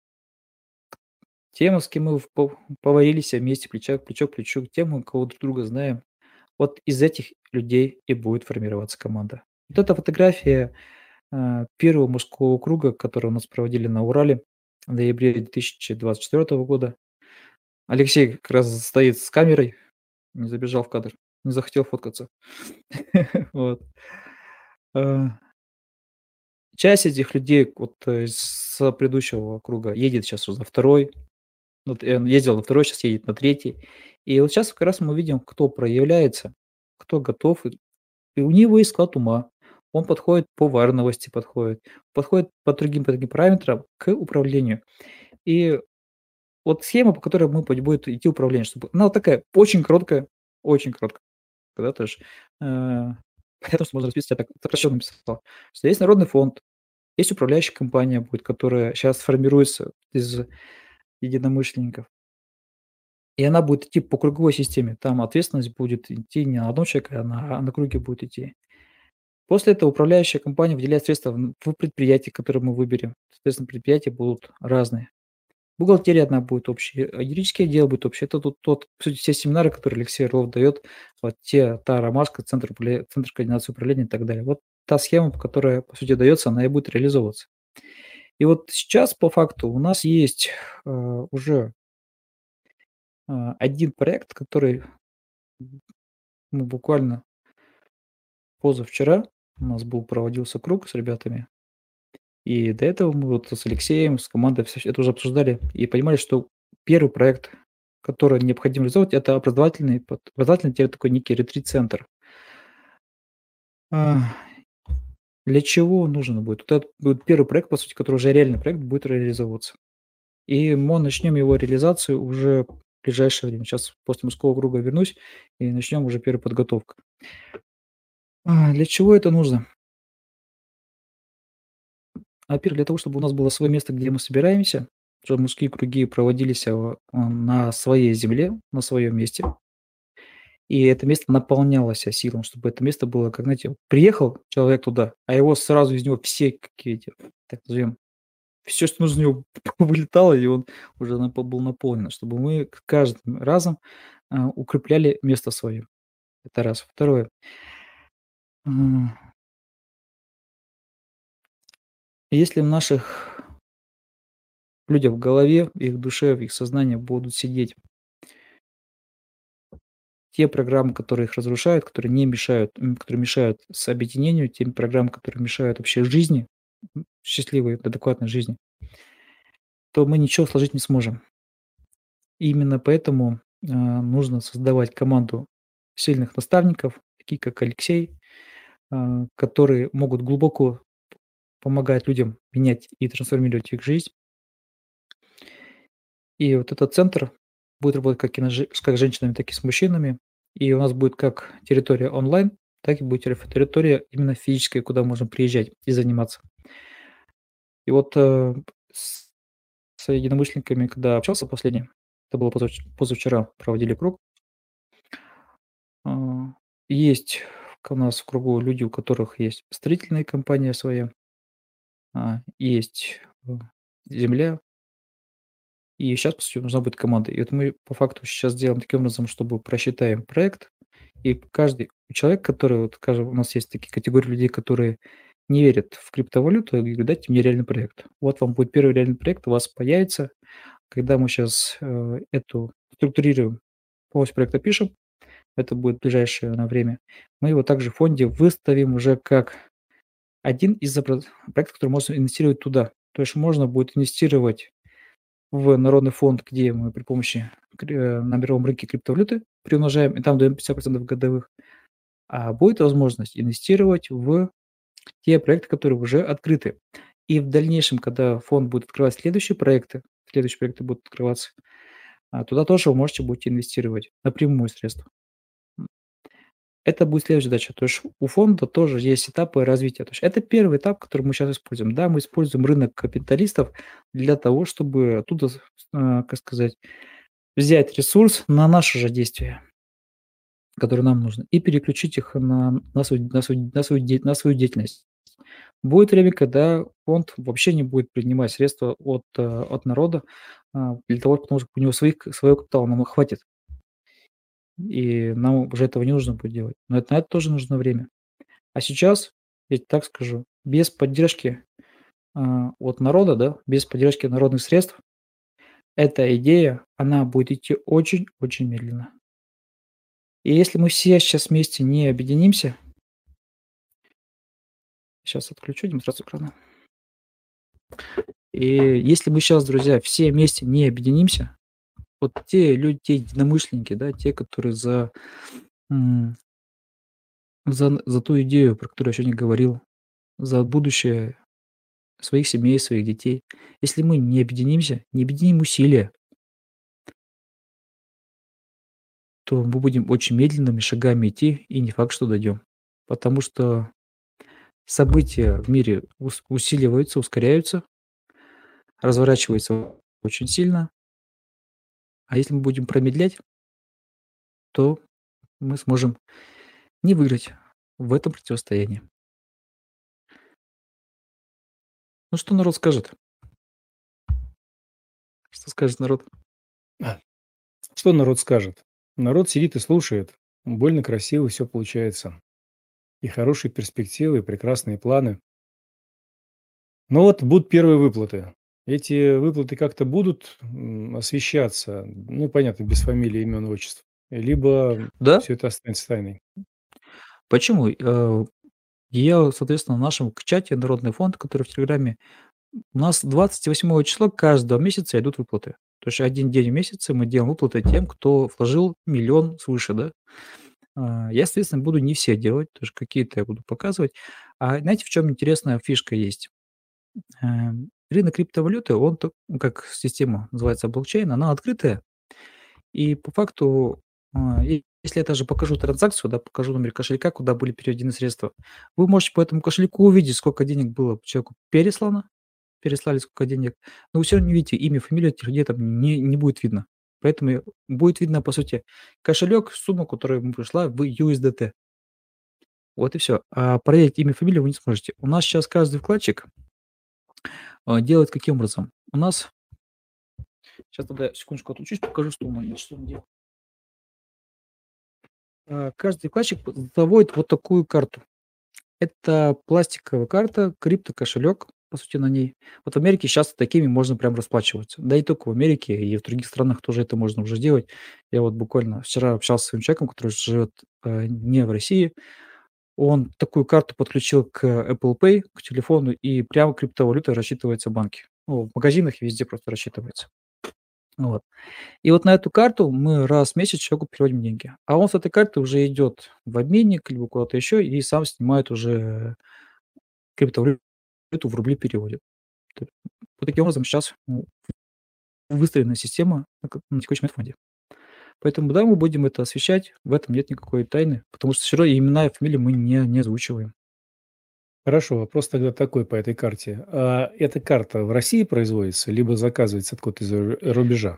Тем, с кем мы поварились вместе, плечо к плечу, тем, мы кого друг друга знаем, вот из этих людей и будет формироваться команда. Вот эта фотография первого мужского круга, который у нас проводили на Урале в ноябре 2024 года. Алексей как раз стоит с камерой, не забежал в кадр, не захотел фоткаться. Вот. Э, Часть этих людей вот с предыдущего круга едет сейчас уже на второй. Вот он ездил на второй, сейчас едет на третий. И вот сейчас как раз мы видим, кто проявляется, кто готов, и у него есть склад ума. Он подходит по варновости, подходит по другим параметрам к управлению. И вот схема, по которой будет идти управление, чтобы она вот такая очень короткая, да, то есть, понятно, что можно расписать, я так сокращенно написал, что есть народный фонд, есть управляющая компания будет, которая сейчас формируется из единомышленников. И она будет идти по круговой системе. Там ответственность будет идти не на одного человека, а на круге будет идти. После этого управляющая компания выделяет средства в предприятие, которое мы выберем. Соответственно, предприятия будут разные. Бухгалтерия одна будет общая, юридический отдел будет общий. Это по сути, все семинары, которые Алексей Орлов дает, вот та ромашка, центр координации управления и так далее. Вот та схема, которая, по сути, дается, она и будет реализовываться. И вот сейчас, по факту, у нас есть уже один проект, который буквально позавчера у нас проводился круг с ребятами. И до этого мы вот с Алексеем, с командой всё это уже обсуждали и понимали, что первый проект, который необходимо реализовать, это образовательный такой некий ретрит-центр. А, для чего он нужен будет? Вот это будет первый проект, по сути, который уже реальный проект будет реализовываться. И мы начнем его реализацию уже в ближайшее время. Сейчас после мужского круга вернусь и начнем уже первую подготовку. Для чего это нужно? Во-первых, для того, чтобы у нас было свое место, где мы собираемся, чтобы мужские круги проводились на своей земле, на своем месте. И это место наполнялось силом, чтобы это место было, как, знаете, приехал человек туда, а его сразу из него все какие-то, так назовем, все, что нужно, из него вылетало, и он уже был наполнен, чтобы мы каждым разом укрепляли место свое. Это раз. Второе. м, Если в наших людях в голове, в их душе, в их сознании будут сидеть те программы, которые их разрушают, которые не мешают, которые мешают с объединению, те программы, которые мешают вообще жизни, счастливой, адекватной жизни, то мы ничего сложить не сможем. И именно поэтому нужно создавать команду сильных наставников, такие как Алексей, которые могут глубоко помогает людям менять и трансформировать их жизнь. И вот этот центр будет работать как с женщинами, так и с мужчинами. И у нас будет как территория онлайн, так и будет территория именно физическая, куда можно приезжать и заниматься. И вот с единомышленниками, когда общался последний, это было позавчера, проводили круг. а, Есть у нас в кругу люди, у которых есть строительная компания своя, есть земля, и сейчас, по сути, нужна будет команда. И вот мы по факту сейчас делаем таким образом, чтобы просчитаем проект, и каждый человек, который, вот, скажем, у нас есть такие категории людей, которые не верят в криптовалюту, и говорят: дайте мне реальный проект. Вот вам будет первый реальный проект, у вас появится. Когда мы сейчас эту структурируем, полностью проект опишем, это будет в ближайшее время, мы его также в фонде выставим уже как один из проектов, который можно инвестировать туда. То есть можно будет инвестировать в народный фонд, где мы при помощи на мировом рынке криптовалюты приумножаем, и там даем 50% годовых. А будет возможность инвестировать в те проекты, которые уже открыты. И в дальнейшем, когда фонд будет открывать следующие проекты будут открываться, туда тоже вы можете будете инвестировать напрямую средства. Это будет следующая задача. То есть у фонда тоже есть этапы развития. То есть это первый этап, который мы сейчас используем. Да, мы используем рынок капиталистов для того, чтобы оттуда, как сказать, взять ресурс на наши же действия, которые нам нужны, и переключить их на свою деятельность. Будет время, когда фонд вообще не будет принимать средства от народа, для того, потому что у него своего капитала нам хватит, и нам уже этого не нужно будет делать. Но на это тоже нужно время. А сейчас, я тебе так скажу, без поддержки от народа, да, без поддержки народных средств, эта идея, она будет идти очень-очень медленно. И если мы все сейчас вместе не объединимся, сейчас отключу демонстрацию экрана. И если мы сейчас, друзья, все вместе не объединимся, вот те люди, те единомышленники, да, те, которые м, за ту идею, про которую я сегодня говорил, за будущее своих семей, своих детей, если мы не объединимся, не объединим усилия, то мы будем очень медленными шагами идти, и не факт, что дойдем. Потому что события в мире усиливаются, ускоряются, разворачиваются очень сильно. А если мы будем промедлять, то мы сможем не выиграть в этом противостоянии. Ну, что народ скажет? Что скажет народ? А, Что народ скажет? Народ сидит и слушает. Больно красиво все получается. И хорошие перспективы, и прекрасные планы. Но вот будут первые выплаты. Эти выплаты как-то будут освещаться, ну, понятно, без фамилии, имен, отчеств. Либо Да? все это останется тайной. Почему? Я, соответственно, в нашем чате «Народный фонд», который в Телеграме, у нас 28 числа каждого месяца идут выплаты. То есть один день в месяце мы делаем выплаты тем, кто вложил 1 000 000 свыше, да. Я, соответственно, буду не все делать, тоже какие-то я буду показывать. А знаете, в чем интересная фишка есть? Рынок криптовалюты, он как система называется блокчейн, она открытая. И по факту, если я даже покажу транзакцию, да, покажу номер кошелька, куда были переведены средства, вы можете по этому кошельку увидеть, сколько денег было человеку переслали сколько денег, но вы всё равно не видите имя, фамилию этих людей, там не будет видно. Поэтому будет видно, по сути, кошелек, сумма, которая ему пришла в USDT. Вот и все. А проверить имя, фамилию вы не сможете. У нас сейчас каждый вкладчик делает каким образом? У нас сейчас тогда я секундочку отключусь, покажу, что он делает. Каждый вкладчик заводит вот такую карту. Это пластиковая карта, криптокошелек, по сути, на ней. Вот в Америке сейчас такими можно прям расплачиваться. Да и только в Америке, и в других странах тоже это можно уже делать. Я вот буквально вчера общался с своим человеком, который живет не в России. Он такую карту подключил к Apple Pay, к телефону, и прямо криптовалютой рассчитывается в банке. Ну, в магазинах и везде просто рассчитывается. Вот. И вот на эту карту мы раз в месяц человеку переводим деньги. А он с этой карты уже идет в обменник либо куда-то еще и сам снимает уже криптовалюту это в рубли переводят. Т Вот таким образом сейчас выстроена система на текущем фонде. Поэтому да, мы будем это освещать, в этом нет никакой тайны, потому что всё равно имена и фамилии мы не озвучиваем. Хорошо, вопрос тогда такой по этой карте. А эта карта в России производится либо заказывается откуда-то из-за рубежа?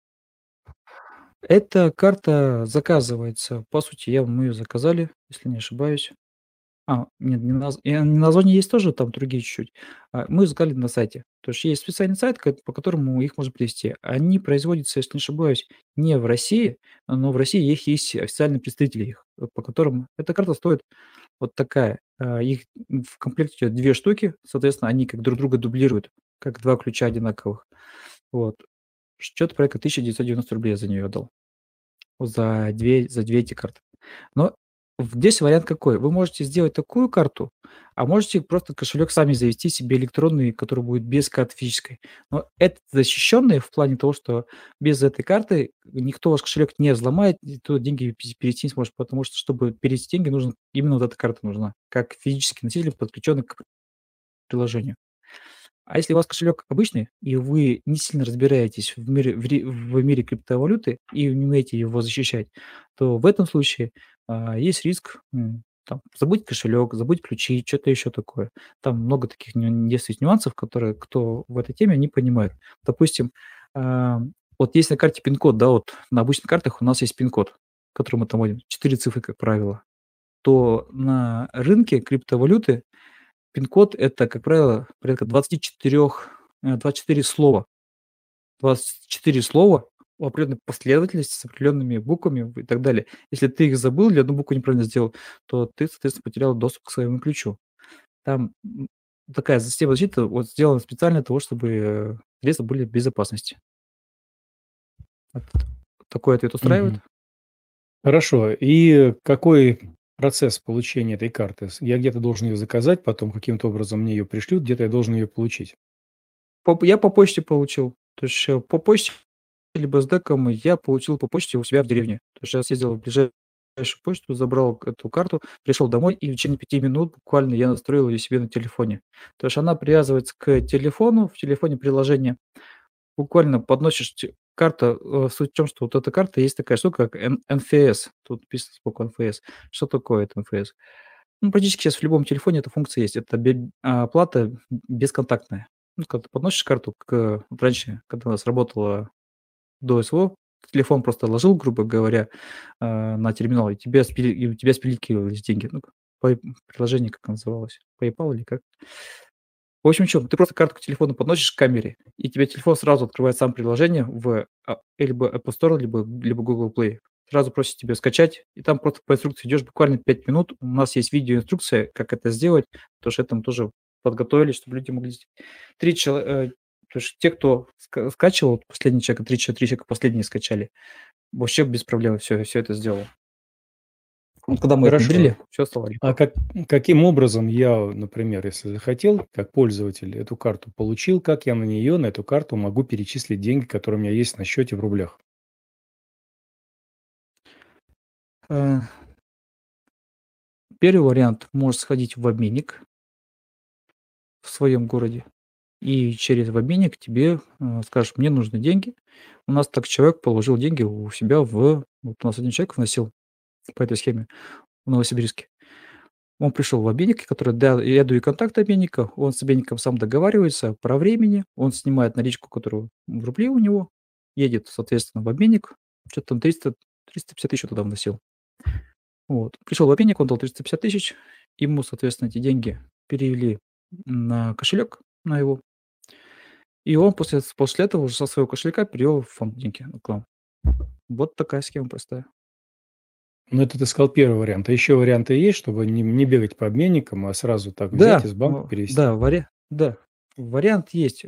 Эта карта заказывается, по сути, мы ее заказали, если не ошибаюсь. Нет, на Озоне есть тоже там другие чуть-чуть. Мы заказали на сайте. То есть есть специальный сайт, по которому их можно привезти. Они производятся, если не ошибаюсь, не в России, но в России их есть официальные представители их, по которым эта карта стоит вот такая. Их в комплекте идет 2 штуки, соответственно, они как друг друга дублируют, как 2 ключа одинаковых. Вот. Что-то порядка 1990 рублей я за нее отдал. Вот за две эти карты. Но здесь вариант какой? Вы можете сделать такую карту, а можете просто кошелек сами завести себе электронный, который будет без карты физической. Но это защищенный в плане того, что без этой карты никто ваш кошелек не взломает, никто деньги перевести не сможет, потому что, чтобы перевести деньги, нужно именно вот эта карта нужна, как физический носитель, подключенный к приложению. А если у вас кошелек обычный, и вы не сильно разбираетесь в мире криптовалюты и не умеете его защищать, то в этом случае, есть риск, там забыть кошелек, забыть ключи, что то еще такое. Там много таких есть нюансов, которые кто в этой теме не понимает. Допустим, а, вот есть на карте пин-код, да, вот на обычных картах у нас есть пин-код, который мы там вводим, 4 цифры, как правило, то на рынке криптовалюты пин-код — это, как правило, порядка 24 слова. 24 слова в определенной последовательности с определенными буквами и так далее. Если ты их забыл или одну букву неправильно сделал, то ты, соответственно, потерял доступ к своему ключу. Там, такая система защиты вот сделана специально для того, чтобы, средства были в безопасности. Вот такой ответ устраивает? Мгм. Хорошо. И какой процесс получения этой карты? Я где-то должен ее заказать, потом каким-то образом мне ее пришлют, где-то я должен ее получить. Я по почте получил. То есть, по почте либо с деком я получил по почте у себя в деревне. То есть я съездил в ближайшую почту, забрал эту карту, пришел домой, и в течение 5 минут буквально я настроил ее себе на телефоне. То есть она привязывается к телефону, в телефоне приложение. Буквально подносишь карта, суть в том, что вот эта карта, есть такая штука, как НФС. Тут написано сбоку НФС. Что такое это НФС? Ну, практически сейчас в любом телефоне эта функция есть. Это оплата бесконтактная. Ну, когда ты подносишь карту вот раньше, когда у нас работала до СВО, телефон просто ложил, грубо говоря, на терминал, и у тебя спиликивались деньги. Ну, приложение как называлось? PayPal или как? В общем, чё, ты просто карту к телефону подносишь к камере, и тебе телефон сразу открывает сам приложение либо Apple Store, либо Google Play. Сразу просит тебя скачать, и там просто по инструкции идешь буквально 5 минут. У нас есть видеоинструкция, как это сделать, потому что это мы тоже подготовились, чтобы люди могли сделать. 3 чело Потому что те, кто скачивал, вот последний человек, 3 человека последние скачали, вообще без проблем все это сделал. Вот когда мы это Хорошо. внедрили, все стало А легко. каким образом я, например, если захотел, как пользователь, эту карту получил, как я на эту карту могу перечислить деньги, которые у меня есть на счете в рублях? Э, Первый вариант — можешь сходить в обменник в своем городе. И через в обменник тебе, скажешь: "Мне нужны деньги". У нас так человек положил деньги у себя вот у нас один человек вносил по этой схеме в Новосибирске. Он пришел в обменник, который я даю контакт обменника, он с обменником сам договаривается про времени, он снимает наличку, которую в рубли у него, едет, соответственно, в обменник, что то там 350 тысяч туда вносил. Вот. Пришел в обменник, он дал 350 тысяч, ему, соответственно, эти деньги перевели на кошелек, на его. И он после этого уже со своего кошелька перевел в фонд деньги к вам. Вот такая схема простая. Ну, это ты сказал первый вариант. А еще варианты есть, чтобы не бегать по обменникам, а сразу так взять Да, из банка перевести? да, вариант есть.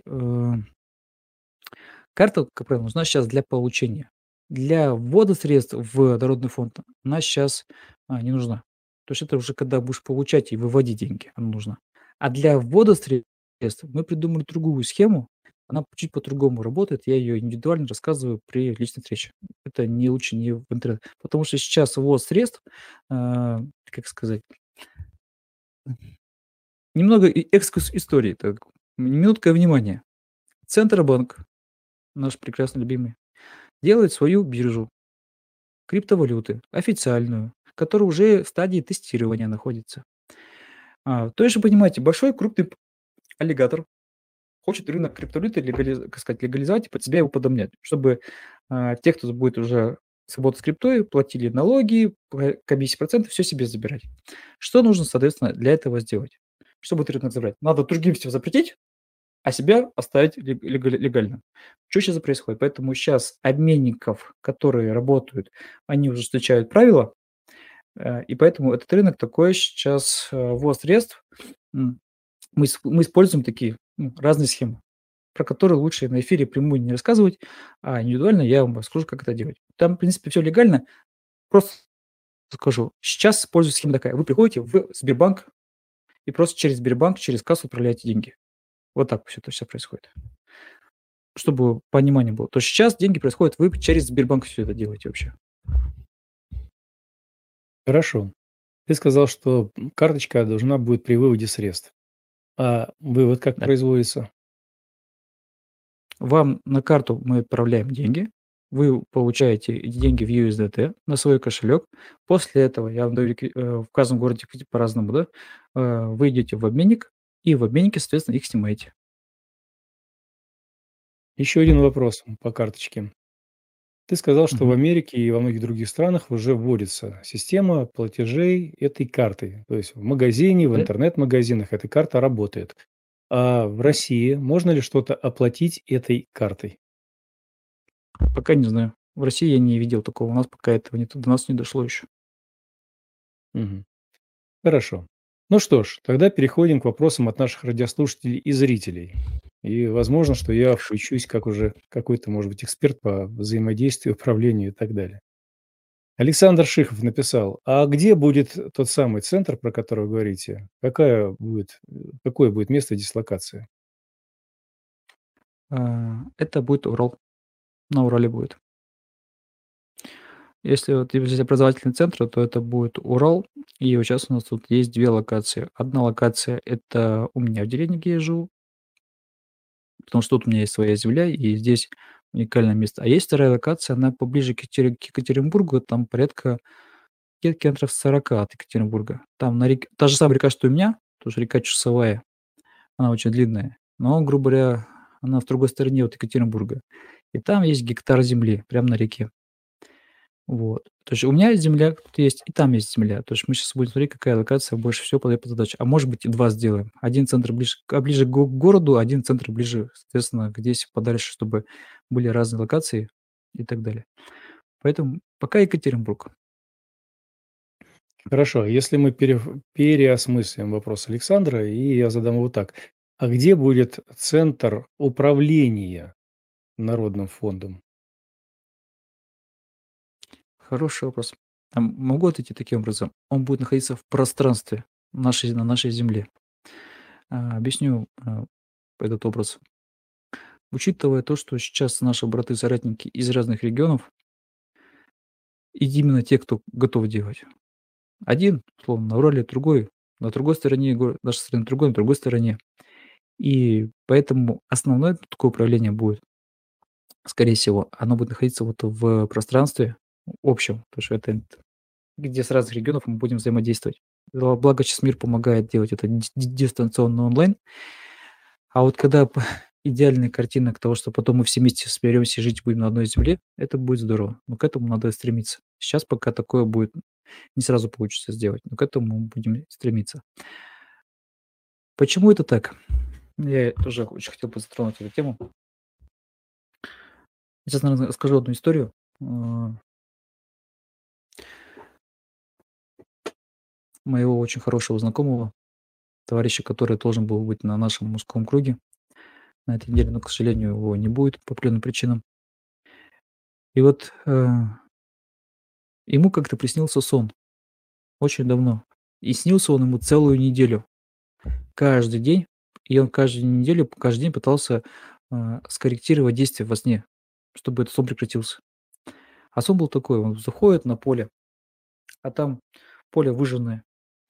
Карта, как правило, нужна сейчас для получения. Для ввода средств в народный фонд она сейчас не нужна. То есть это уже когда будешь получать и выводить деньги, она нужна. А для ввода средств мы придумали другую схему. Она чуть по-другому работает. Я ее индивидуально рассказываю при личной встрече. Это не лучше не в интернет. Потому что сейчас ввод средств, как сказать, Немного экскурс истории. Так, минутка внимания. Центробанк, наш прекрасный любимый, делает свою биржу криптовалюты, официальную, которая уже в стадии тестирования находится. То есть, же понимаете, большой крупный аллигатор хочет рынок криптовалюты как сказать, легализовать и под себя его подомнять, чтобы те, кто будет уже работать с криптой, платили налоги, комиссии, проценты, все себе забирать. Что нужно, соответственно, для этого сделать? Чтобы этот рынок забрать? Надо другим все запретить, а себя оставить легально. Что сейчас происходит? Поэтому сейчас обменников, которые работают, они уже встречают правила, и поэтому этот рынок такой сейчас ввоз средств. Мы используем такие разные схемы, про которые лучше на эфире прямую не рассказывать, а индивидуально я вам расскажу, как это делать. Там, в принципе, все легально. Просто скажу, сейчас использую схема такая. Вы приходите в Сбербанк и просто через Сбербанк, через кассу отправляете деньги. Вот так все происходит. Чтобы понимание было. То есть сейчас деньги происходят, вы через Сбербанк все это делаете вообще. Хорошо. Ты сказал, что карточка должна будет при выводе средств. А вывод как Да. производится? Вам на карту мы отправляем деньги, вы получаете эти деньги в USDT на свой кошелек. После этого, я вам даю в каждом городе по-разному, да, вы идете в обменник, и в обменнике, соответственно, их снимаете. Еще один вопрос по карточке. Ты сказал, что в Мгм. Америке и во многих других странах уже вводится система платежей этой картой. То есть в магазине, в Да, интернет-магазинах эта карта работает. А в да. России можно ли что-то оплатить этой картой? Пока не знаю. В России я не видел такого. У нас пока этого не до нас не дошло еще. Мгм. Хорошо. Ну что ж, тогда переходим к вопросам от наших радиослушателей и зрителей. И возможно, что я включусь как уже какой-то, может быть, эксперт по взаимодействию, управлению и так далее. Александр Шихов написал: а где будет тот самый центр, про который вы говорите? Какое будет место дислокации? Это будет Урал. На Урале будет. Если вот взять образовательный центр, то это будет Урал. И вот щас у нас тут есть 2 локации. Одна локация — это у меня в деревне, где я живу, потому что тут у меня есть своя земля, и здесь уникальное место. А есть вторая локация, она поближе к Екатеринбургу, там порядка километров 40 от Екатеринбурга. Там на реке та же самая река, что и у меня, тоже река Чусовая, она очень длинная, но, грубо говоря, она в другой стороне от Екатеринбурга. И там есть гектар земли прямо на реке. Вот. То есть у меня есть земля тут есть, и там есть земля. То есть мы сейчас будем смотреть, какая локация больше всего подойдет под задачу. А может быть, и 2 сделаем. Один центр ближе к городу, один центр ближе, соответственно, здесь подальше, чтобы были разные локации и так далее. Поэтому пока Екатеринбург. Хорошо, если мы переосмыслим вопрос Александра, и я задам его так. А где будет центр управления Народным фондом? Хороший вопрос. Могу ответить таким образом. Он будет находиться в пространстве на нашей Земле. Объясню, этот образ. Учитывая то, что сейчас наши браты-соратники из разных регионов, и именно те, кто готов делать. Один, условно, на Урале, другой на другой стороне нашей страны, другой на другой стороне. И поэтому основное такое управление будет, скорее всего, оно будет находиться вот в пространстве общем, потому что это где с разных регионов мы будем взаимодействовать. Благо сейчас мир помогает делать это дистанционно онлайн. А вот когда идеальная картина к того, что потом мы все вместе соберемся и жить будем на одной земле, это будет здорово. Но к этому надо стремиться. Сейчас пока такое будет не сразу получится сделать, но к этому мы будем стремиться. Почему это так? Я тоже очень хотел бы затронуть эту тему. Сейчас, наверно, расскажу одну историю. Моего очень хорошего знакомого, товарища, который должен был быть на нашем мужском круге на этой неделе, но, к сожалению, его не будет по определенным причинам. И вот, ему как-то приснился сон очень давно. И снился он ему целую неделю. Каждый день. И он каждую неделю, каждый день пытался, скорректировать действия во сне, чтобы этот сон прекратился. А сон был такой: он заходит на поле, а там поле выжженное.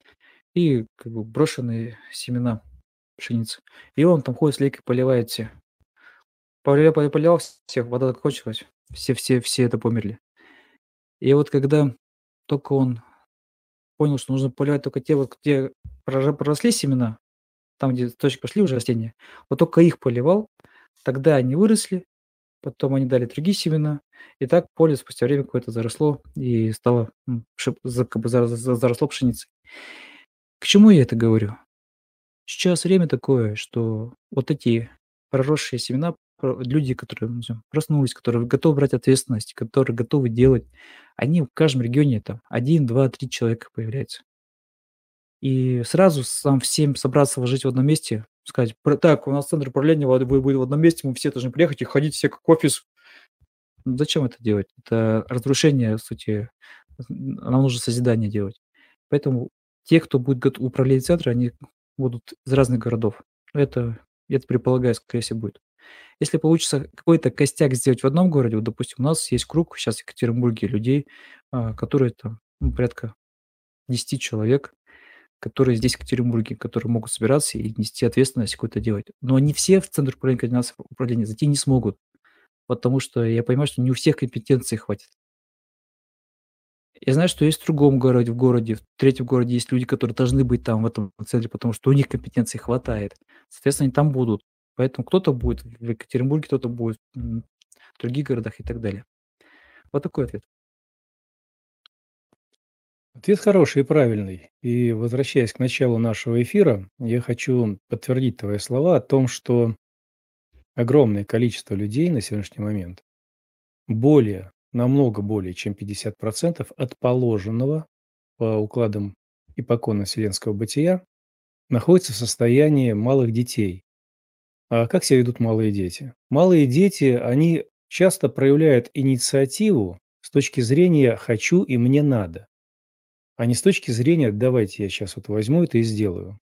и как бы брошенные семена пшеницы. И он там ходит с лейкой, поливает все. Поливал всех, вода кончилась, все это померли. И вот когда только он понял, что нужно поливать только те, вот где проросли семена, там, где точки пошли уже растения, вот только их поливал, тогда они выросли, потом они дали другие семена, и так поле спустя время какое-то заросло и стало, как бы заросло пшеницей. К чему я это говорю? Сейчас время такое, что вот эти проросшие семена, люди, которые, не знаю, проснулись, которые готовы брать ответственность, которые готовы делать, они в каждом регионе там один, 2, 3 человека появляются. И сразу всем собраться, жить в одном месте, сказать: Так, у нас центр управления будет в одном месте, мы все должны приехать и ходить все как офис». Зачем это делать? Это разрушение, в сути. Нам нужно созидание делать. Поэтому те, кто будет управлять центром, они будут из разных городов. Это, я предполагаю, скорее всего, будет. Если получится какой-то костяк сделать в одном городе, вот, допустим, у нас есть круг сейчас в Екатеринбурге людей, которые там, порядка 10 человек, которые здесь, в Екатеринбурге, которые могут собираться и нести ответственность, какую-то делать. Но они все в центр управления координации управления зайти не смогут, потому что я понимаю, что не у всех компетенции хватит. Я знаю, что есть в другом городе, в третьем городе есть люди, которые должны быть там, в этом центре, потому что у них компетенции хватает. Соответственно, они там будут. Поэтому кто-то будет в Екатеринбурге, кто-то будет, в других городах и так далее. Вот такой ответ. Ответ хороший и правильный. И возвращаясь к началу нашего эфира, я хочу подтвердить твои слова о том, что огромное количество людей на сегодняшний момент, намного более, чем 50% от положенного по укладам и по законам вселенского бытия, находится в состоянии малых детей. А как себя ведут малые дети? Малые дети, они часто проявляют инициативу с точки зрения «хочу» и «мне надо», а не с точки зрения «давайте я сейчас вот возьму это и сделаю».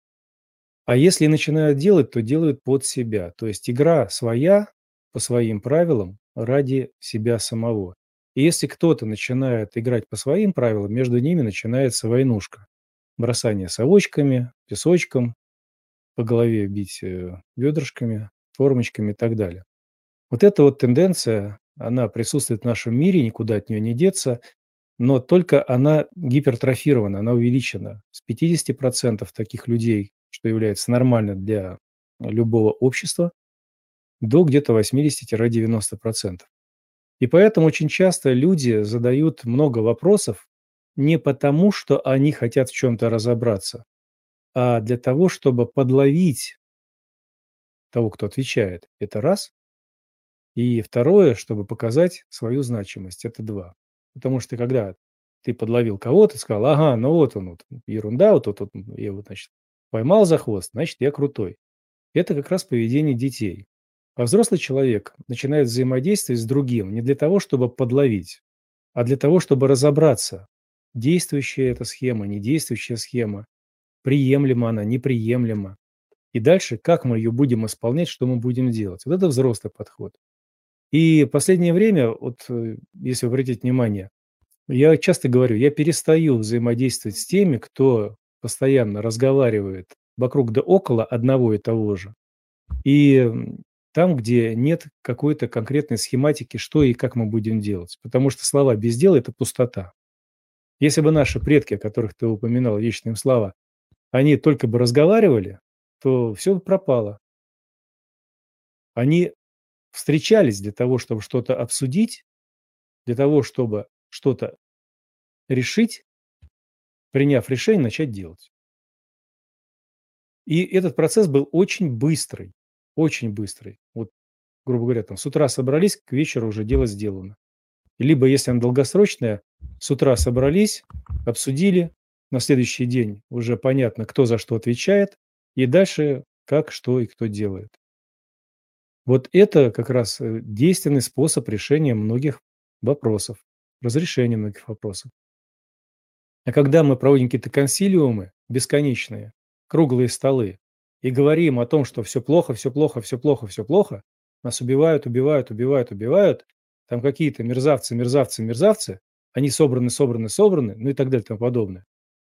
А если и начинают делать, то делают под себя. То есть игра своя, по своим правилам, ради себя самого. И если кто-то начинает играть по своим правилам, между ними начинается войнушка. Бросание совочками, песочком, по голове бить ведрышками, формочками и так далее. Вот эта вот тенденция, она присутствует в нашем мире, никуда от нее не деться, но только она гипертрофирована, она увеличена. С 50% таких людей, что является нормально для любого общества, до где-то 80-90%. И поэтому очень часто люди задают много вопросов не потому, что они хотят в чем-то разобраться, а для того, чтобы подловить того, кто отвечает. Это раз. И второе, чтобы показать свою значимость. Это два. Потому что когда ты подловил кого-то, сказал: ага, ну вот он, вот, ерунда, вот я вот, значит, поймал за хвост, значит, я крутой. Это как раз поведение детей. А взрослый человек начинает взаимодействовать с другим не для того, чтобы подловить, а для того, чтобы разобраться, действующая эта схема, недействующая схема, приемлема она, неприемлема. И дальше, как мы ее будем исполнять, что мы будем делать. Вот это взрослый подход. И в последнее время, вот если обратить внимание, я часто говорю, я перестаю взаимодействовать с теми, кто постоянно разговаривает вокруг да около одного и того же. И там, где нет какой-то конкретной схематики, что и как мы будем делать. Потому что слова без дела – это пустота. Если бы наши предки, о которых ты упоминал, вечные им слава, они только бы разговаривали, то все пропало. Они встречались для того, чтобы что-то обсудить, для того, чтобы что-то решить, приняв решение, начать делать. И этот процесс был очень быстрый, очень быстрый. Вот, грубо говоря, там с утра собрались, к вечеру уже дело сделано. Либо, если она долгосрочная, с утра собрались, обсудили, на следующий день уже понятно, кто за что отвечает, и дальше как, что и кто делает. Вот это как раз действенный способ решения многих вопросов, разрешения многих вопросов. А когда мы проводим какие-то консилиумы бесконечные, круглые столы, и говорим о том, что все плохо, все плохо, все плохо, все плохо, нас убивают, убивают, убивают, убивают, там какие-то мерзавцы, мерзавцы, мерзавцы, они собраны, собраны, собраны, ну и так далее и тому подобное.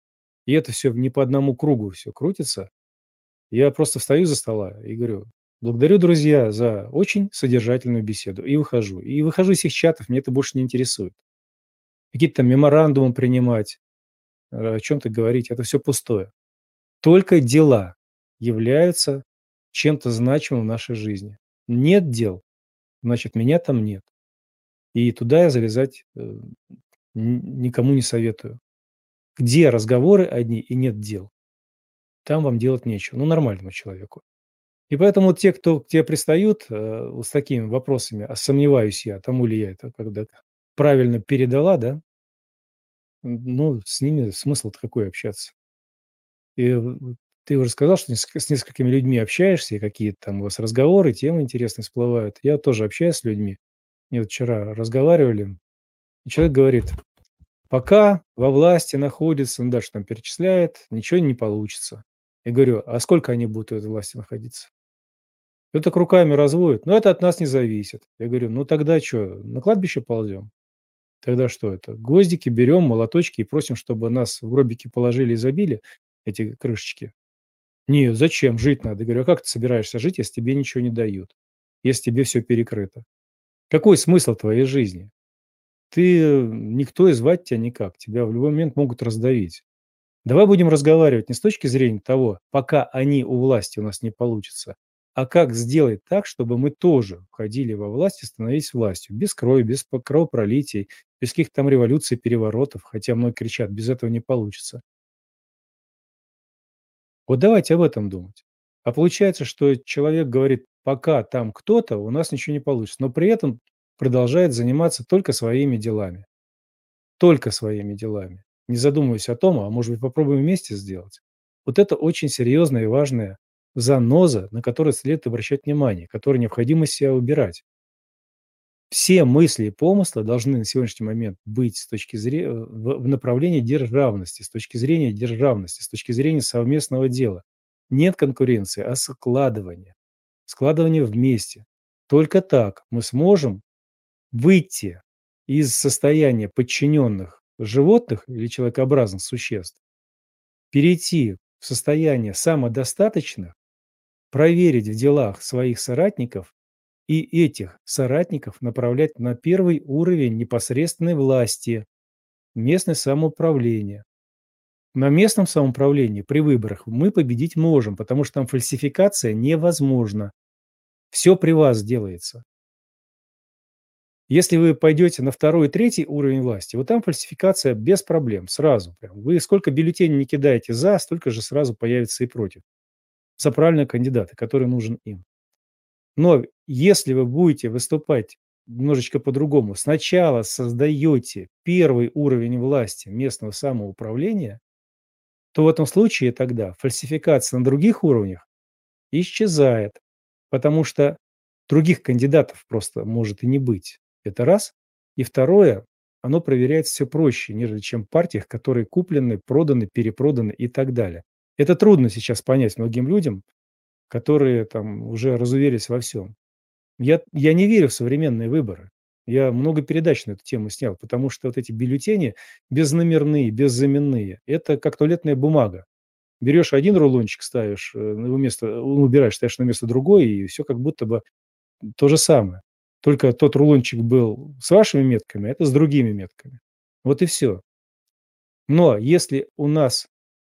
и это все не по одному кругу все крутится, я просто встаю за стола и говорю: "Благодарю, друзья, за очень содержательную беседу", и выхожу. И выхожу из всех чатов, меня это больше не интересует. Какие-то там меморандумы принимать, о чем-то говорить — это все пустое. Только дела являются чем-то значимым в нашей жизни. Нет дел, значит, меня там нет. И туда я залезать, никому не советую. Где разговоры одни и нет дел, там вам делать нечего, ну, нормальному человеку. И поэтому вот те, кто к тебе пристают, вот с такими вопросами, а сомневаюсь я, тому ли я это когда правильно передала, да, ну, с ними смысл-то какой общаться? И ты уже сказал, что с несколькими людьми общаешься, и какие-то там у вас разговоры, темы интересные всплывают. Я тоже общаюсь с людьми. И вот вчера разговаривали, и человек говорит: "Пока во власти находится", ну, дальше там перечисляет, "ничего не получится". Я говорю: "А сколько они будут у этой власти находиться?" И так руками разводит: "Ну, это от нас не зависит". Я говорю: "Ну, тогда что, на кладбище ползем? Тогда что это, гвоздики берем, молоточки и просим, чтобы нас в гробики положили и забили, эти крышечки?" "Нет, зачем? Жить надо". Я говорю: "А как ты собираешься жить, если тебе ничего не дают? Если тебе все перекрыто? Какой смысл твоей жизни? Ты, никто и звать тебя никак. Тебя в любой момент могут раздавить. Давай будем разговаривать не с точки зрения того, пока они у власти у нас не получится, а как сделать так, чтобы мы тоже входили во власть и становились властью. Без крови, без кровопролитий, без каких-то там революций, переворотов, хотя многие кричат, без этого не получится. Вот давайте об этом думать. А получается, что человек говорит, пока там кто-то, у нас ничего не получится, но при этом продолжает заниматься только своими делами. Только своими делами. Не задумываясь о том, а может быть, попробуем вместе сделать. Вот это очень серьезная и важная заноза, на которую следует обращать внимание, которую необходимо из себя убирать. Все мысли и помыслы должны на сегодняшний момент быть с точки зрения в направлении державности, с точки зрения державности, с точки зрения совместного дела. Нет конкуренции, а складывание. Складывание вместе. Только так мы сможем выйти из состояния подчиненных животных или человекообразных существ, перейти в состояние самодостаточных, проверить в делах своих соратников и этих соратников направлять на первый уровень непосредственной власти, местное самоуправление. На местном самоуправлении при выборах мы победить можем, потому что там фальсификация невозможна. Все при вас делается. Если вы пойдете на второй и третий уровень власти, вот там фальсификация без проблем, сразу. Прям. Вы сколько бюллетеней не кидаете за, столько же сразу появится и против. За правильного кандидата, который нужен им. Но если вы будете выступать немножечко по-другому, сначала создаете первый уровень власти местного самоуправления, то в этом случае тогда фальсификация на других уровнях исчезает, потому что других кандидатов просто может и не быть. Это раз. И второе, оно проверяется все проще, нежели чем в партиях, которые куплены, проданы, перепроданы и так далее. Это трудно сейчас понять многим людям, которые там уже разуверились во всем. Я не верю в современные выборы. Я много передач на эту тему снял, потому что вот эти бюллетени безномерные, беззаменные — это как туалетная бумага. Берешь один рулончик, ставишь, на его место, убираешь, ставишь на место другой, и все как будто бы то же самое. Только тот рулончик был с вашими метками, а это с другими метками. Вот и все. Но если у нас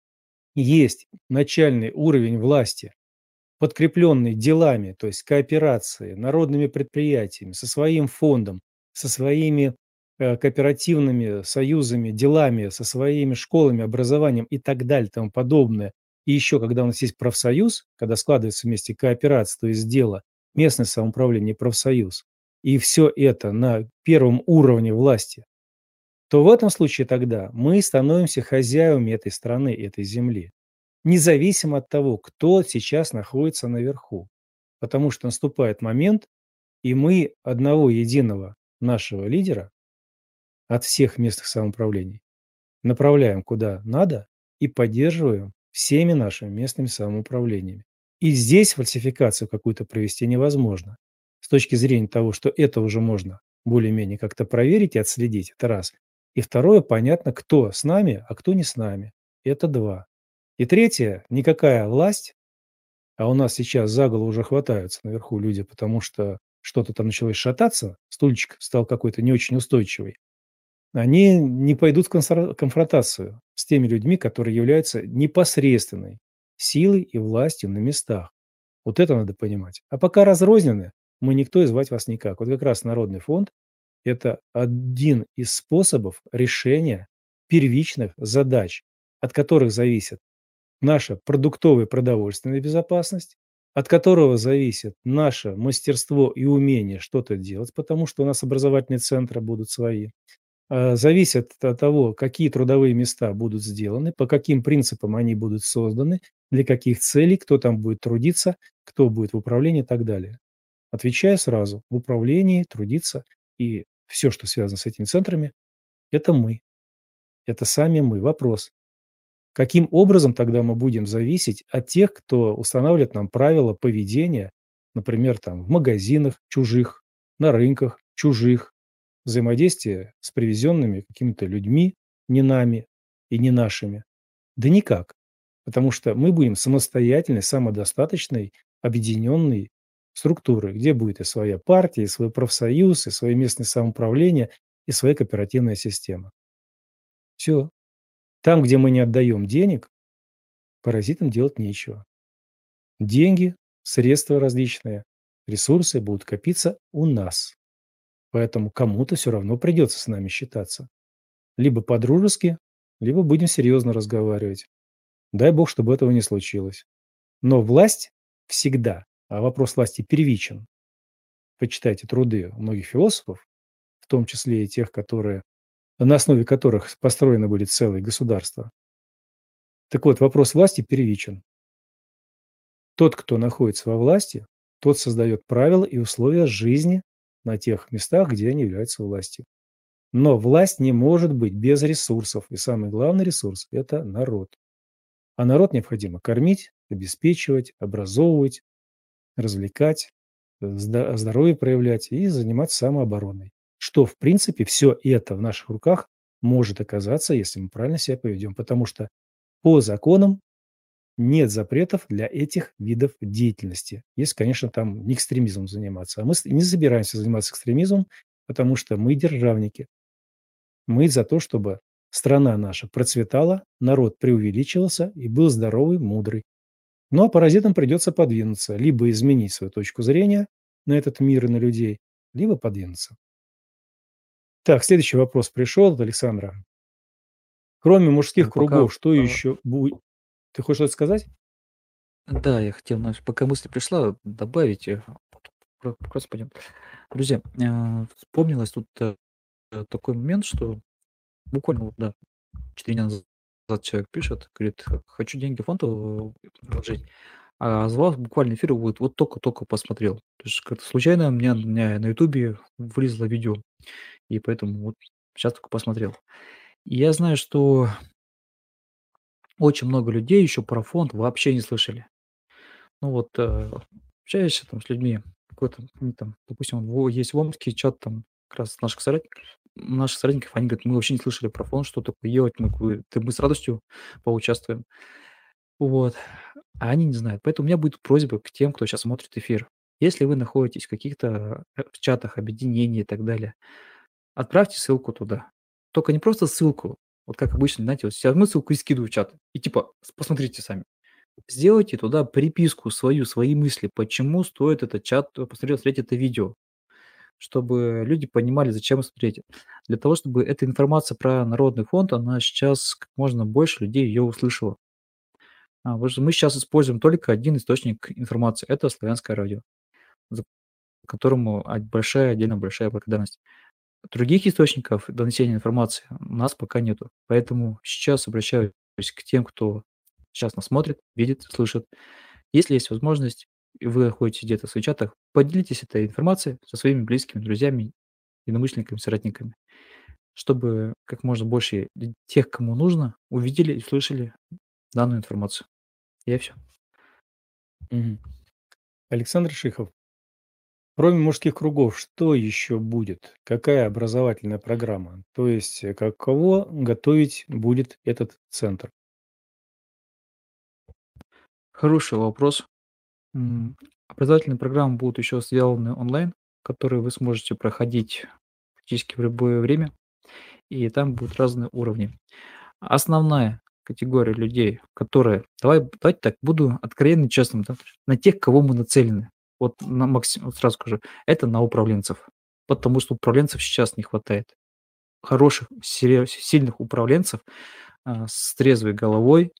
есть начальный уровень власти, подкрепленный делами, то есть кооперацией, народными предприятиями, со своим фондом, со своими кооперативными союзами, делами, со своими школами, образованием и так далее, тому подобное. И еще, когда у нас есть профсоюз, когда складывается вместе кооперация, то есть дело, местное самоуправление, профсоюз, и все это на первом уровне власти, то в этом случае тогда мы становимся хозяевами этой страны, этой земли. Независимо от того, кто сейчас находится наверху. Потому что наступает момент, и мы одного единого нашего лидера от всех местных самоуправлений направляем куда надо и поддерживаем всеми нашими местными самоуправлениями. И здесь фальсификацию какую-то провести невозможно. С точки зрения того, что это уже можно более-менее как-то проверить и отследить, это раз. И второе, понятно, кто с нами, а кто не с нами. Это два. И третье, никакая власть, а у нас сейчас за голову уже хватаются наверху люди, потому что что-то там началось шататься, стульчик стал какой-то не очень устойчивый, они не пойдут в конфронтацию с теми людьми, которые являются непосредственной силой и властью на местах. Вот это надо понимать. А пока разрознены, мы никто и звать вас никак. Вот как раз Народный фонд– это один из способов решения первичных задач, от которых зависит наша продуктовая продовольственная безопасность, от которого зависит наше мастерство и умение что-то делать, потому что у нас образовательные центры будут свои, зависит от того, какие трудовые места будут сделаны, по каким принципам они будут созданы, для каких целей, кто там будет трудиться, кто будет в управлении и так далее. Отвечаю сразу, в управлении, трудиться и все, что связано с этими центрами, это мы, это сами мы. Вопрос, каким образом тогда мы будем зависеть от тех, кто устанавливает нам правила поведения, например, там в магазинах чужих, на рынках чужих, взаимодействие с привезенными какими-то людьми, не нами и не нашими? Да никак. Потому что мы будем самостоятельной, самодостаточной, объединенной структурой, где будет и своя партия, и свой профсоюз, и свое местное самоуправление, и своя кооперативная система. Все. Там, где мы не отдаем денег, паразитам делать нечего. Деньги, средства различные, ресурсы будут копиться у нас. Поэтому кому-то все равно придется с нами считаться. Либо по-дружески, либо будем серьезно разговаривать. Дай бог, чтобы этого не случилось. Но власть всегда, а вопрос власти первичен. Почитайте труды многих философов, в том числе и тех, которые, на основе которых построены были целые государства. Так вот, вопрос власти первичен. Тот, кто находится во власти, тот создает правила и условия жизни на тех местах, где они являются властью. Но власть не может быть без ресурсов. И самый главный ресурс– это народ. А народ необходимо кормить, обеспечивать, образовывать, развлекать, здоровье проявлять и заниматься самообороной. Что, в принципе, все это в наших руках может оказаться, если мы правильно себя поведем. Потому что по законам нет запретов для этих видов деятельности. Если, конечно, там не экстремизмом заниматься. А мы не собираемся заниматься экстремизмом, потому что мы державники. Мы за то, чтобы страна наша процветала, народ преувеличивался и был здоровый, мудрый. Ну, а паразитам придется подвинуться, либо изменить свою точку зрения на этот мир и на людей, либо подвинуться. Так, следующий вопрос пришел от Александра. Кроме мужских Пока, кругов, что еще будет? Ты хочешь что-то сказать? да, я хотел, пока мысль пришла, добавить, как раз пойдем. Друзья, вспомнилось тут такой момент, что буквально, вот, да, 4 дня назад человек пишет, говорит, хочу деньги в фонд вложить, а звал буквально эфир, вот только-только посмотрел. То есть как-то случайно у меня на Ютубе вылезло видео, и поэтому вот сейчас только посмотрел. И я знаю, что очень много людей еще про фонд вообще не слышали. Ну вот, общаешься там с людьми, какой-то, ну, там, допустим, есть в Омске чат там как раз наших соратников, они говорят, мы вообще не слышали про фонд, что такое делать, мы с радостью поучаствуем. Вот. А они не знают. Поэтому у меня будет просьба к тем, кто сейчас смотрит эфир. Если вы находитесь в каких-то в чатах, объединений и так далее, отправьте ссылку туда. Только не просто ссылку, вот как обычно, знаете, вот сейчас мы ссылку и скидываю в чат. И типа, посмотрите сами. Сделайте туда приписку свою, свои мысли, почему стоит этот чат посмотреть это видео, чтобы люди понимали, зачем смотреть. Для того, чтобы эта информация про Народный фонд, она сейчас как можно больше людей ее услышало. Потому что мы сейчас используем только один источник информации– это "Славянское радио", за которому отдельно большая благодарность. Других источников донесения информации у нас пока нету. Поэтому сейчас обращаюсь к тем, кто сейчас нас смотрит, видит, слышит. Если есть возможность, и вы находитесь где-то в своих чатах, поделитесь этой информацией со своими близкими, друзьями, единомышленниками, соратниками, чтобы как можно больше тех, кому нужно, увидели и услышали данную информацию. Я все. Мгм. Александр Шихов. Кроме мужских кругов, что еще будет? Какая образовательная программа? То есть, каково готовить будет этот центр? Хороший вопрос. Образовательные программы будут еще сделаны онлайн, которые вы сможете проходить практически в любое время, и там будут разные уровни. Основная категория людей, которые давайте так, буду откровенно честным, да, на тех, кого мы нацелены. Вот сразу скажу, это на управленцев, потому что управленцев сейчас не хватает. Хороших, сильных управленцев, с трезвой головой,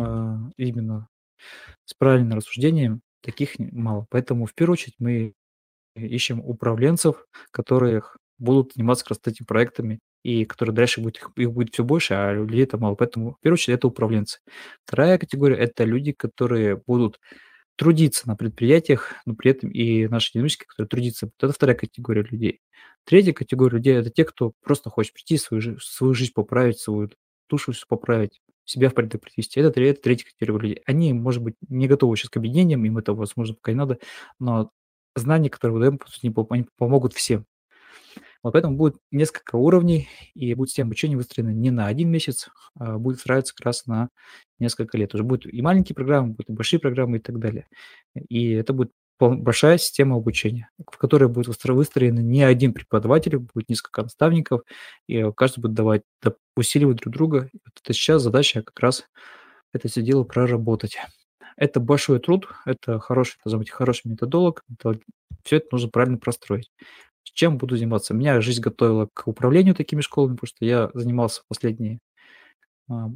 именно с правильным рассуждением, таких мало. Поэтому в первую очередь мы ищем управленцев, которые будут заниматься как раз этими проектами, и которые дальше их будет все больше, а людей-то мало. Поэтому в первую очередь это управленцы. Вторая категория — это люди, которые будут трудиться на предприятиях, но при этом и наши единомышленники, которые трудятся. Вот это вторая категория людей. Третья категория людей — это те, кто просто хочет прийти, свою жизнь поправить, свою душу всю поправить, себя в порядок привести. Это третья категория людей. Они, может быть, не готовы сейчас к объединениям, им это, возможно, пока не надо, но знания, которые мы даем, по сути, они помогут всем. Вот поэтому будет несколько уровней, и будет система обучения выстроена не на 1 месяц, а будет выстраиваться как раз на несколько лет. Уже будут и маленькие программы, будут и большие программы и так далее. И это будет большая система обучения, в которой будет выстроена не один преподаватель, будет несколько наставников, и каждый будет давать, усиливать друг друга. И вот это сейчас задача как раз это все дело проработать. Это большой труд, это должен быть хороший методолог, все это нужно правильно простроить. Чем буду заниматься? Меня жизнь готовила к управлению такими школами, потому что я занимался последние, а,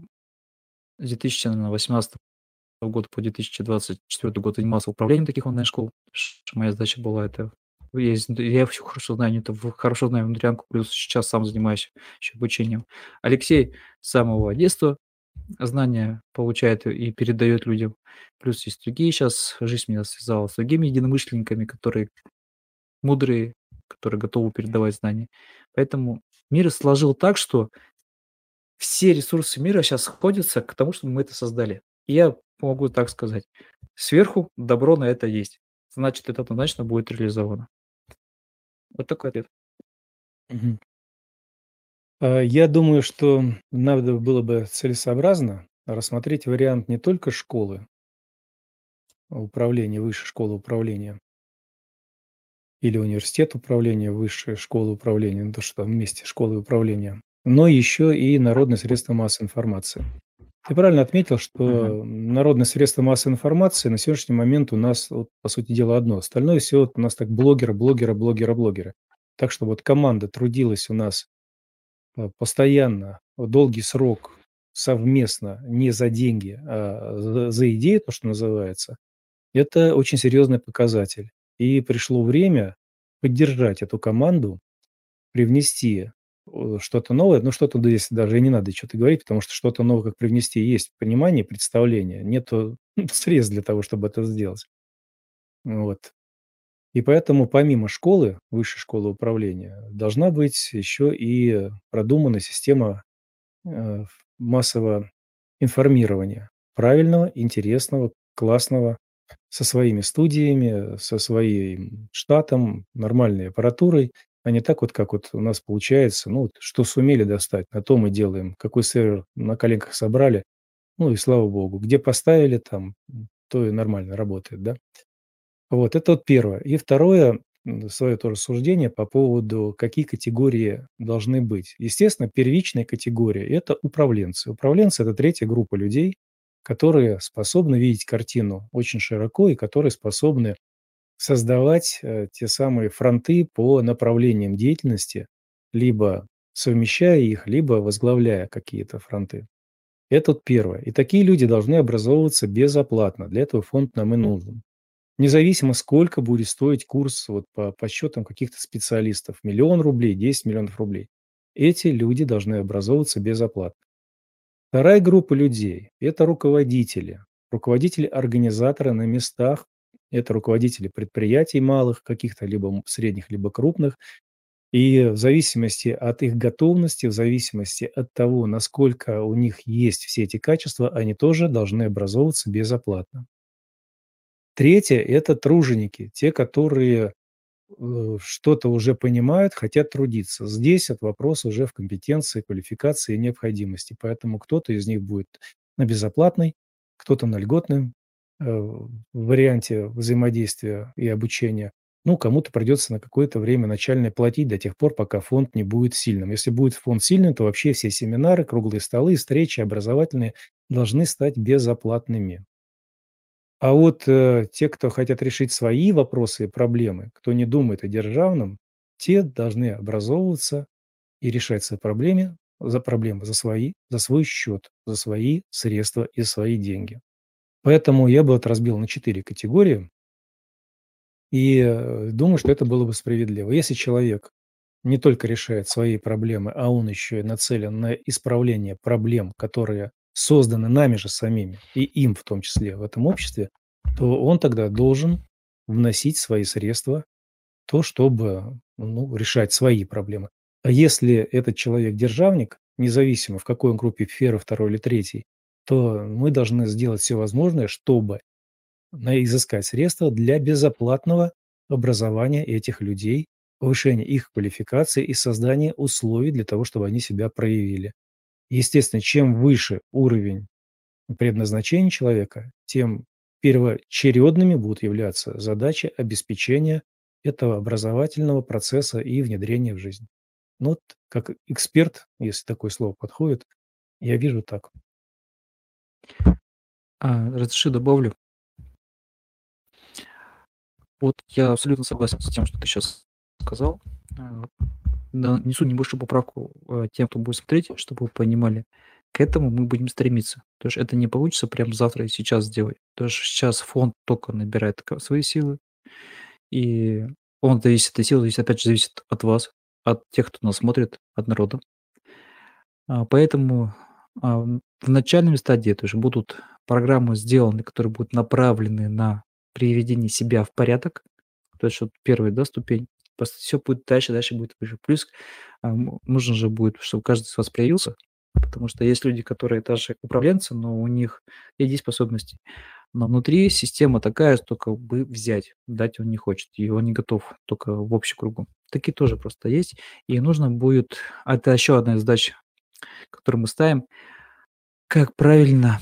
с 2018 года по 2024 год занимался управлением таких онлайн-школ. Моя задача была это. Я все хорошо знаю, это хорошо знаю внутрянку, плюс сейчас сам занимаюсь еще обучением. Алексей с самого детства знания получает и передает людям. Плюс есть другие сейчас. Жизнь меня связала с другими единомышленниками, которые мудрые, которые готовы передавать знания. Поэтому мир сложил так, что все ресурсы мира сейчас сходятся к тому, чтобы мы это создали. И я могу так сказать: сверху добро на это есть. Значит, это однозначно будет реализовано. Вот такой ответ. Мгм. Я думаю, что надо было бы целесообразно рассмотреть вариант не только школы управления, высшей школы управления или университет управления, высшая школа управления, ну, то, что там вместе школы управления, но еще и народные средства массовой информации. Ты правильно отметил, Мгм. что народные средства массовой информации на сегодняшний момент у нас, вот, по сути дела, одно. Остальное все вот у нас так блогеры, блогеры, блогеры, блогеры. Так что вот команда трудилась у нас постоянно, долгий срок, совместно, не за деньги, а за идею, то, что называется, это очень серьезный показатель. И пришло время поддержать эту команду, привнести, что-то новое. Ну, что-то, да, если даже и не надо что-то говорить, потому что что-то новое, как привнести, есть понимание, представление. Нету средств для того, чтобы это сделать. Вот. И поэтому помимо школы, высшей школы управления, должна быть еще и продумана система массового информирования. Правильного, интересного, классного, со своими студиями, со своим штатом, нормальной аппаратурой, а не так вот, как вот у нас получается. Ну, вот что сумели достать, на то мы делаем. Какой сервер на коленках собрали, ну и слава богу. Где поставили, там, то и нормально работает, да. Вот это вот первое. И второе, свое тоже суждение по поводу, какие категории должны быть. Естественно, первичная категория — это управленцы. Управленцы — это третья группа людей, которые способны видеть картину очень широко и которые способны создавать, те самые фронты по направлениям деятельности, либо совмещая их, либо возглавляя какие-то фронты. Это вот первое. И такие люди должны образовываться безоплатно. Для этого фонд нам и нужен. Независимо, сколько будет стоить курс вот по подсчетам каких-то специалистов. 1 000 000 рублей, 10 000 000 рублей. Эти люди должны образовываться безоплатно. Вторая группа людей — это руководители. Руководители-организаторы на местах. Это руководители предприятий малых, каких-то либо средних, либо крупных. И в зависимости от их готовности, в зависимости от того, насколько у них есть все эти качества, они тоже должны образовываться безоплатно. Третье — это труженики, те, которые что-то уже понимают, хотят трудиться. Здесь этот вопрос уже в компетенции, квалификации и необходимости. Поэтому кто-то из них будет на безоплатной, кто-то на льготной, варианте взаимодействия и обучения. Ну, кому-то придется на какое-то время начальное платить до тех пор, пока фонд не будет сильным. Если будет фонд сильным, то вообще все семинары, круглые столы, встречи образовательные должны стать безоплатными. А вот те, кто хотят решить свои вопросы и проблемы, кто не думает о державном, те должны образовываться и решать свои проблемы за за свой счет, за свои средства и свои деньги. Поэтому я бы вот разбил на 4 категории и думаю, что это было бы справедливо. Если человек не только решает свои проблемы, а он еще и нацелен на исправление проблем, которые созданы нами же самими, и им в том числе в этом обществе, то он тогда должен вносить свои средства в то, чтобы, ну, решать свои проблемы. А если этот человек державник, независимо в какой он группе, первой, второй или третьей, то мы должны сделать все возможное, чтобы изыскать средства для безоплатного образования этих людей, повышения их квалификации и создания условий для того, чтобы они себя проявили. Естественно, чем выше уровень предназначения человека, тем первоочередными будут являться задачи обеспечения этого образовательного процесса и внедрения в жизнь. Ну, вот как эксперт, если такое слово подходит, я вижу так. Разреши добавлю. Вот я абсолютно согласен с тем, что ты сейчас сказал. А, Да, несу небольшую поправку тем, кто будет смотреть, чтобы вы понимали. К этому мы будем стремиться. То есть это не получится прямо завтра и сейчас сделать. То есть сейчас фонд только набирает свои силы, и он зависит, эта сила зависит, опять же, зависит от вас, от тех, кто нас смотрит, от народа. Поэтому в начальной стадии тоже будут программы сделаны, которые будут направлены на приведение себя в порядок. То есть вот первая, да, ступень. Просто все будет дальше, дальше будет выше. Плюс нужно же будет, чтобы каждый из вас проявился, потому что есть люди, которые даже управленцы, но у них есть способности. Но внутри система такая, что только бы взять, дать он не хочет, и он не готов только в общем кругу. Такие тоже просто есть, и нужно будет, это еще одна из задач, которую мы ставим, как правильно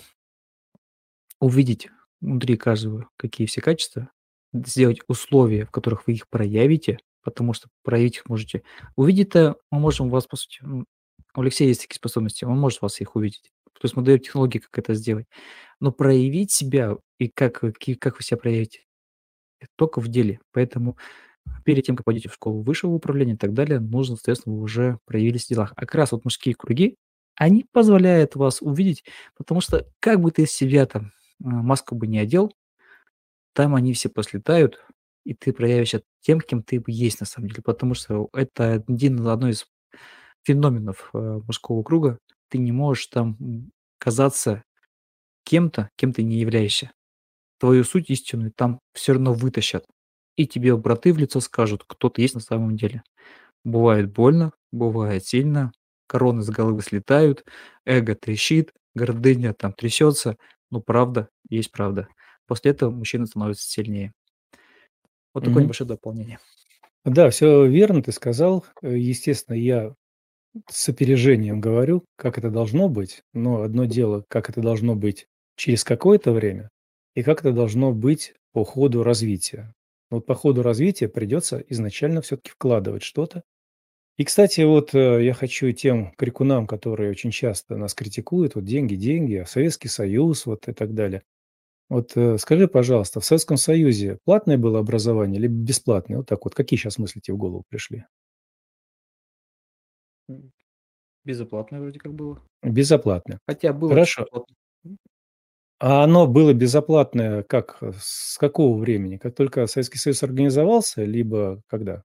увидеть внутри каждого, какие все качества, сделать условия, в которых вы их проявите, потому что проявить их можете. Увидеть-то мы можем вас, по сути, у Алексея есть такие способности, он может вас их увидеть. То есть мы даем технологии, как это сделать. Но проявить себя и как вы себя проявите, это только в деле. Поэтому перед тем, как пойдете в школу высшего управления и так далее, нужно, соответственно, вы уже проявились в делах. А как раз вот мужские круги, они позволяют вас увидеть, потому что как бы ты из себя там маску бы не одел, там они все послетают, и ты проявишься тем, кем ты есть на самом деле. Потому что это одно из феноменов мужского круга. Ты не можешь там казаться кем-то, кем ты не являешься. Твою суть истинную там все равно вытащат. И тебе браты в лицо скажут, кто ты есть на самом деле. Бывает больно, бывает сильно, короны с головы слетают, эго трещит, гордыня там трясется, но правда есть правда. После этого мужчина становится сильнее. Вот такое Мгм. небольшое дополнение. Да, все верно ты сказал. Естественно, я с опережением говорю, как это должно быть, но одно дело, как это должно быть через какое-то время, и как это должно быть по ходу развития. Вот по ходу развития придется изначально все-таки вкладывать что-то. И, кстати, вот я хочу тем крикунам, которые очень часто нас критикуют, вот деньги, деньги, а Советский Союз, вот и так далее. Вот скажи, пожалуйста, в Советском Союзе платное было образование или бесплатное? Вот так вот, какие сейчас мысли тебе в голову пришли? М, Безоплатное вроде как было. Безоплатное. Хотя было чуть Хорошо. платно. А оно было безоплатное как? С какого времени? Как только Советский Союз организовался, либо когда?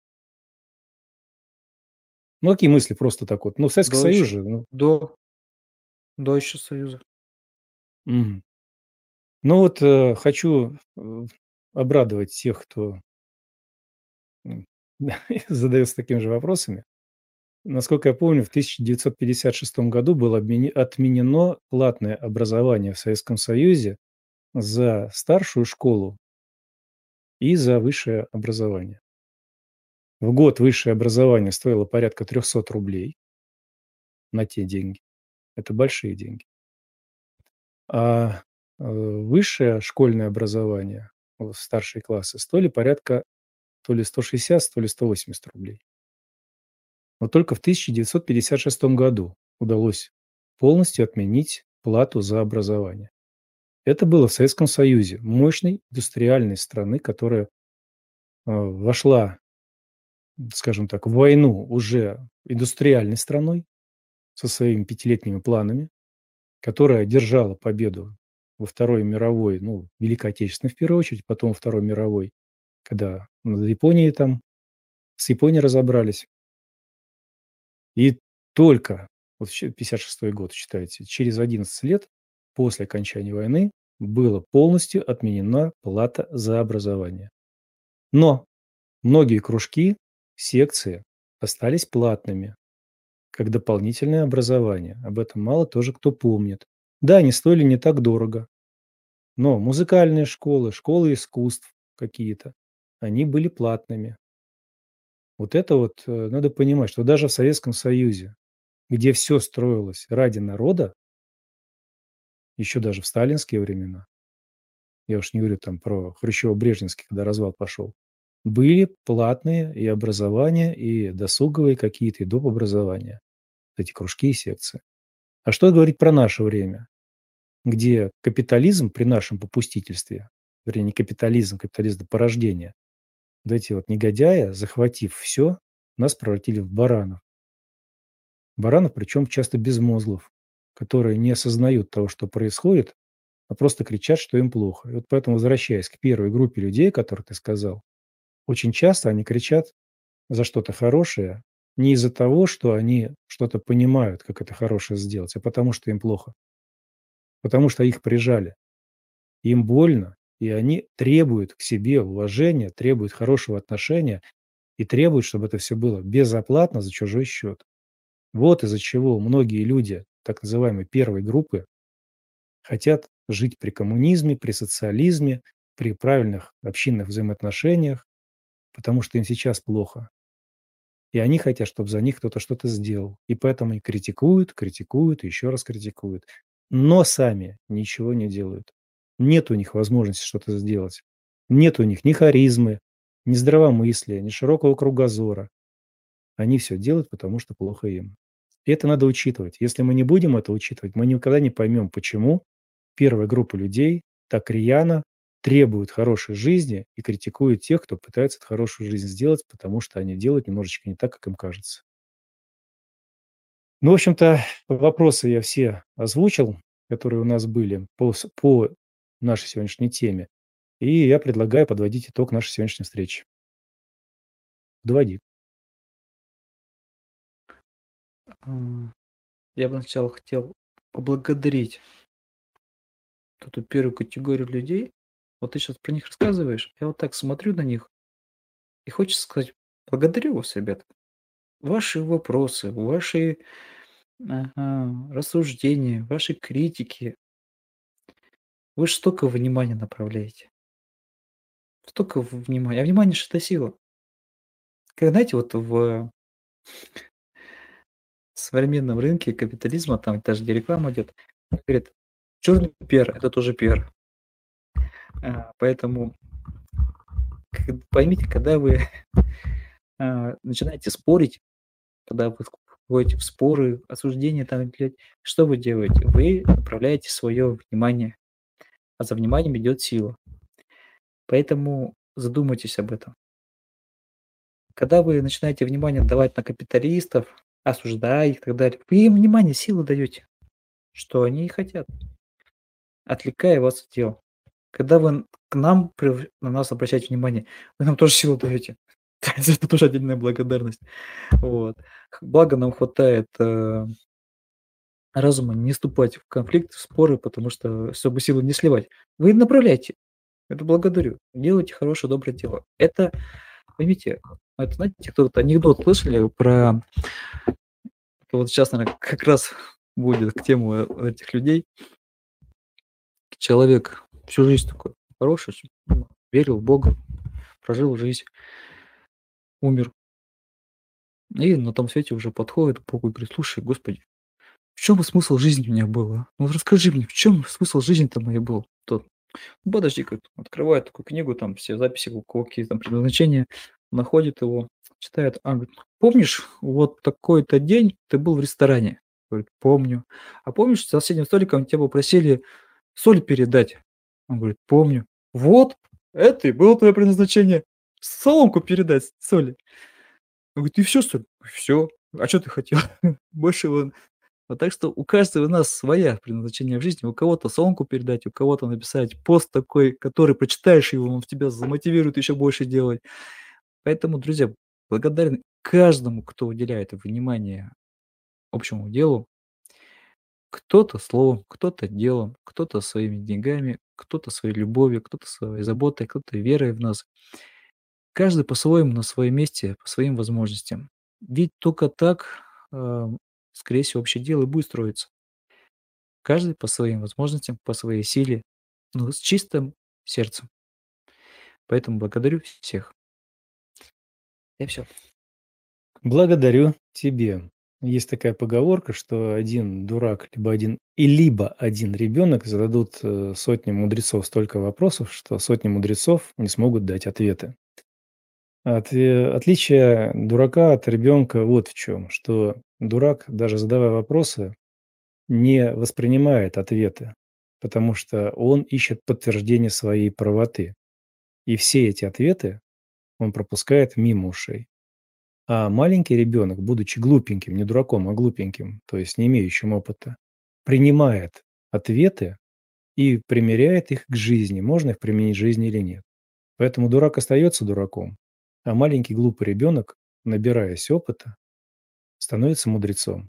Ну, какие мысли просто так вот? Ну, Советский До Союз еще, же, ну. до еще Союза. Мгм. Ну вот хочу обрадовать тех, кто м, задается такими же вопросами. Насколько я помню, в 1956 году было отменено платное образование в Советском Союзе за старшую школу и за высшее образование. В год высшее образование стоило порядка 300 рублей на те деньги. Это большие деньги. А высшее школьное образование, вот старшие классы, стоили порядка то ли 160, то ли 180 рублей. Но только в 1956 году удалось полностью отменить плату за образование. Это было в Советском Союзе, мощной индустриальной страны, которая вошла, скажем так, в войну уже индустриальной страной со своими пятилетними планами, которая держала победу во Второй мировой, ну, Великой Отечественной в первую очередь, потом во Второй мировой, когда над Японией там, с Японией разобрались. И только вот 56 год, считайте, через 11 лет после окончания войны была полностью отменена плата за образование. Но многие кружки, секции остались платными, как дополнительное образование. Об этом мало тоже кто помнит. Да, они стоили не так дорого, но музыкальные школы, школы искусств какие-то, они были платными. Вот это вот надо понимать, что даже в Советском Союзе, где все строилось ради народа, еще даже в сталинские времена, я уж не говорю там про Хрущево-Брежневский, когда развал пошел, были платные и образование, и досуговые какие-то, и доп. Образования, эти кружки и секции. А что говорить про наше время, где капитализм при нашем попустительстве, вернее, не капитализм, капитализм – это порождение, вот эти вот негодяи, захватив все, нас превратили в баранов. Баранов, причем часто безмозглов, которые не осознают того, что происходит, а просто кричат, что им плохо. И вот поэтому, возвращаясь к первой группе людей, о которых ты сказал, очень часто они кричат за что-то хорошее не из-за того, что они что-то понимают, как это хорошее сделать, а потому что им плохо. Потому что их прижали. Им больно, и они требуют к себе уважения, требуют хорошего отношения и требуют, чтобы это все было безоплатно за чужой счет. Вот из-за чего многие люди так называемой первой группы хотят жить при коммунизме, при социализме, при правильных общинных взаимоотношениях, потому что им сейчас плохо. И они хотят, чтобы за них кто-то что-то сделал. И поэтому они критикуют, критикуют и еще раз критикуют. Но сами ничего не делают. Нет у них возможности что-то сделать. Нет у них ни харизмы, ни здравомыслия, ни широкого кругозора. Они все делают, потому что плохо им. И это надо учитывать. Если мы не будем это учитывать, мы никогда не поймем, почему первая группа людей так рьяно требует хорошей жизни и критикует тех, кто пытается эту хорошую жизнь сделать, потому что они делают немножечко не так, как им кажется. Ну, в общем-то, вопросы я все озвучил, которые у нас были по нашей сегодняшней теме. И я предлагаю подводить итог нашей сегодняшней встречи. Доводи. М, Я бы сначала хотел поблагодарить эту первую категорию людей. Вот ты сейчас про них рассказываешь, я вот так смотрю на них, и хочется сказать: благодарю вас, ребята. Ваши вопросы, ваши рассуждения, ваши критики. Вы ж столько внимания направляете. Столько внимания. А внимание ж это сила. Как знаете, вот в современном рынке капитализма, там даже где реклама идет, говорят: черный пиар – это тоже пиар. Поэтому поймите, когда вы начинаете спорить, когда вы входите в споры, осуждения, там, что вы делаете? Вы направляете свое внимание, а за вниманием идет сила. Поэтому задумайтесь об этом. Когда вы начинаете внимание давать на капиталистов, осуждая их и так далее, вы им внимание, силу даете, что они и хотят, отвлекая вас от дел. Когда вы к нам, на нас обращаете внимание, вы нам тоже силу даете. За это тоже отдельная благодарность. Вот. Благо нам хватает разума не вступать в конфликт, в споры, потому что чтобы силу не сливать. Вы направляете. Это благодарю. Делайте хорошее, доброе дело. Это, поймите, это знаете, кто-то анекдот слышали про... Вот сейчас, наверное, как раз будет к тему этих людей. Человек всю жизнь такой хороший, верил в Бога, прожил жизнь, умер. И на том свете уже подходит к Богу и говорит: слушай, Господи, чем бы смысл жизни у меня был, а? Ну вот расскажи мне, в чем смысл жизни-то моей был? Тот: "Ну, подожди", говорит, открывает такую книгу, там все записи, у кого какие там предназначения, находит его, читает. А, говорит: "Помнишь, вот такой-то день ты был в ресторане?" Говорит: "Помню". "А помнишь, за соседним столиком тебя попросили соль передать?" Он говорит: "Помню". "Вот, это и было твое предназначение. Соломку передать, соли". Он говорит: "И всё, что ли?" "Всё. А чё ты хотел?" Больше он Вот так что у каждого из нас своя предназначение в жизни. У кого-то соломку передать, у кого-то написать пост такой, который прочитаешь его, он в тебя замотивирует еще больше делать. Поэтому, друзья, благодарен каждому, кто уделяет внимание общему делу. Кто-то словом, кто-то делом, кто-то своими деньгами, кто-то своей любовью, кто-то своей заботой, кто-то верой в нас. Каждый по-своему на своем месте, по своим возможностям. Ведь только так, а, скорее всего, общее дело и будет строиться. Каждый по своим возможностям, по своей силе, но с чистым сердцем. Поэтому благодарю всех. И все. Благодарю тебе. Есть такая поговорка, что один дурак, либо один ребенок зададут сотни мудрецов столько вопросов, что сотни мудрецов не смогут дать ответы. Отличие дурака от ребенка вот в чем, что дурак, даже задавая вопросы, не воспринимает ответы, потому что он ищет подтверждение своей правоты. И все эти ответы он пропускает мимо ушей. А маленький ребенок, будучи глупеньким, не дураком, а глупеньким, то есть не имеющим опыта, принимает ответы и примеряет их к жизни, можно их применить в жизни или нет. Поэтому дурак остается дураком, а маленький глупый ребенок, набираясь опыта, становится мудрецом.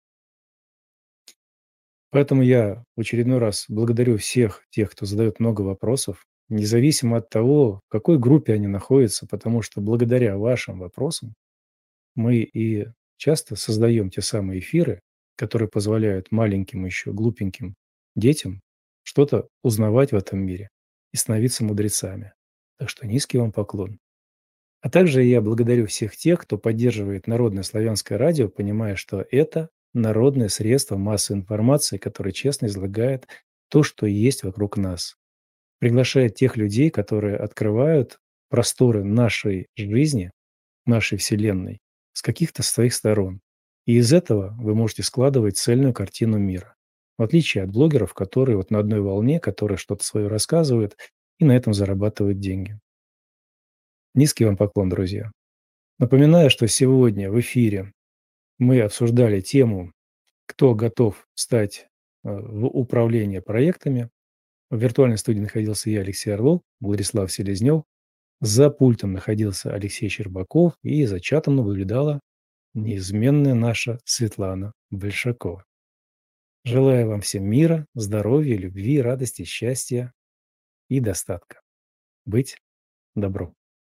Поэтому я в очередной раз благодарю всех тех, кто задает много вопросов, независимо от того, в какой группе они находятся, потому что благодаря вашим вопросам мы и часто создаем те самые эфиры, которые позволяют маленьким еще глупеньким детям что-то узнавать в этом мире и становиться мудрецами. Так что низкий вам поклон. А также я благодарю всех тех, кто поддерживает Народное славянское радио, понимая, что это народное средство массовой информации, которое честно излагает то, что есть вокруг нас. Приглашает тех людей, которые открывают просторы нашей жизни, нашей Вселенной, с каких-то своих сторон. И из этого вы можете складывать цельную картину мира. В отличие от блогеров, которые вот на одной волне, которые что-то свое рассказывают и на этом зарабатывают деньги. Низкий вам поклон, друзья. Напоминаю, что сегодня в эфире мы обсуждали тему, кто готов стать в управление проектами. В виртуальной студии находился я, Алексей Орлов, Владислав Селезнев. За пультом находился Алексей Щербаков, и за чатом наблюдала неизменная наша Светлана Большакова. Желаю вам всем мира, здоровья, любви, радости, счастья и достатка. Быть добру.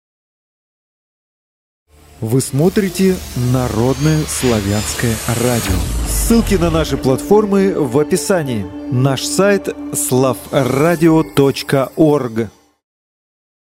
Вы смотрите Народное славянское радио. Ссылки на наши платформы в описании. Наш сайт slavradio.org.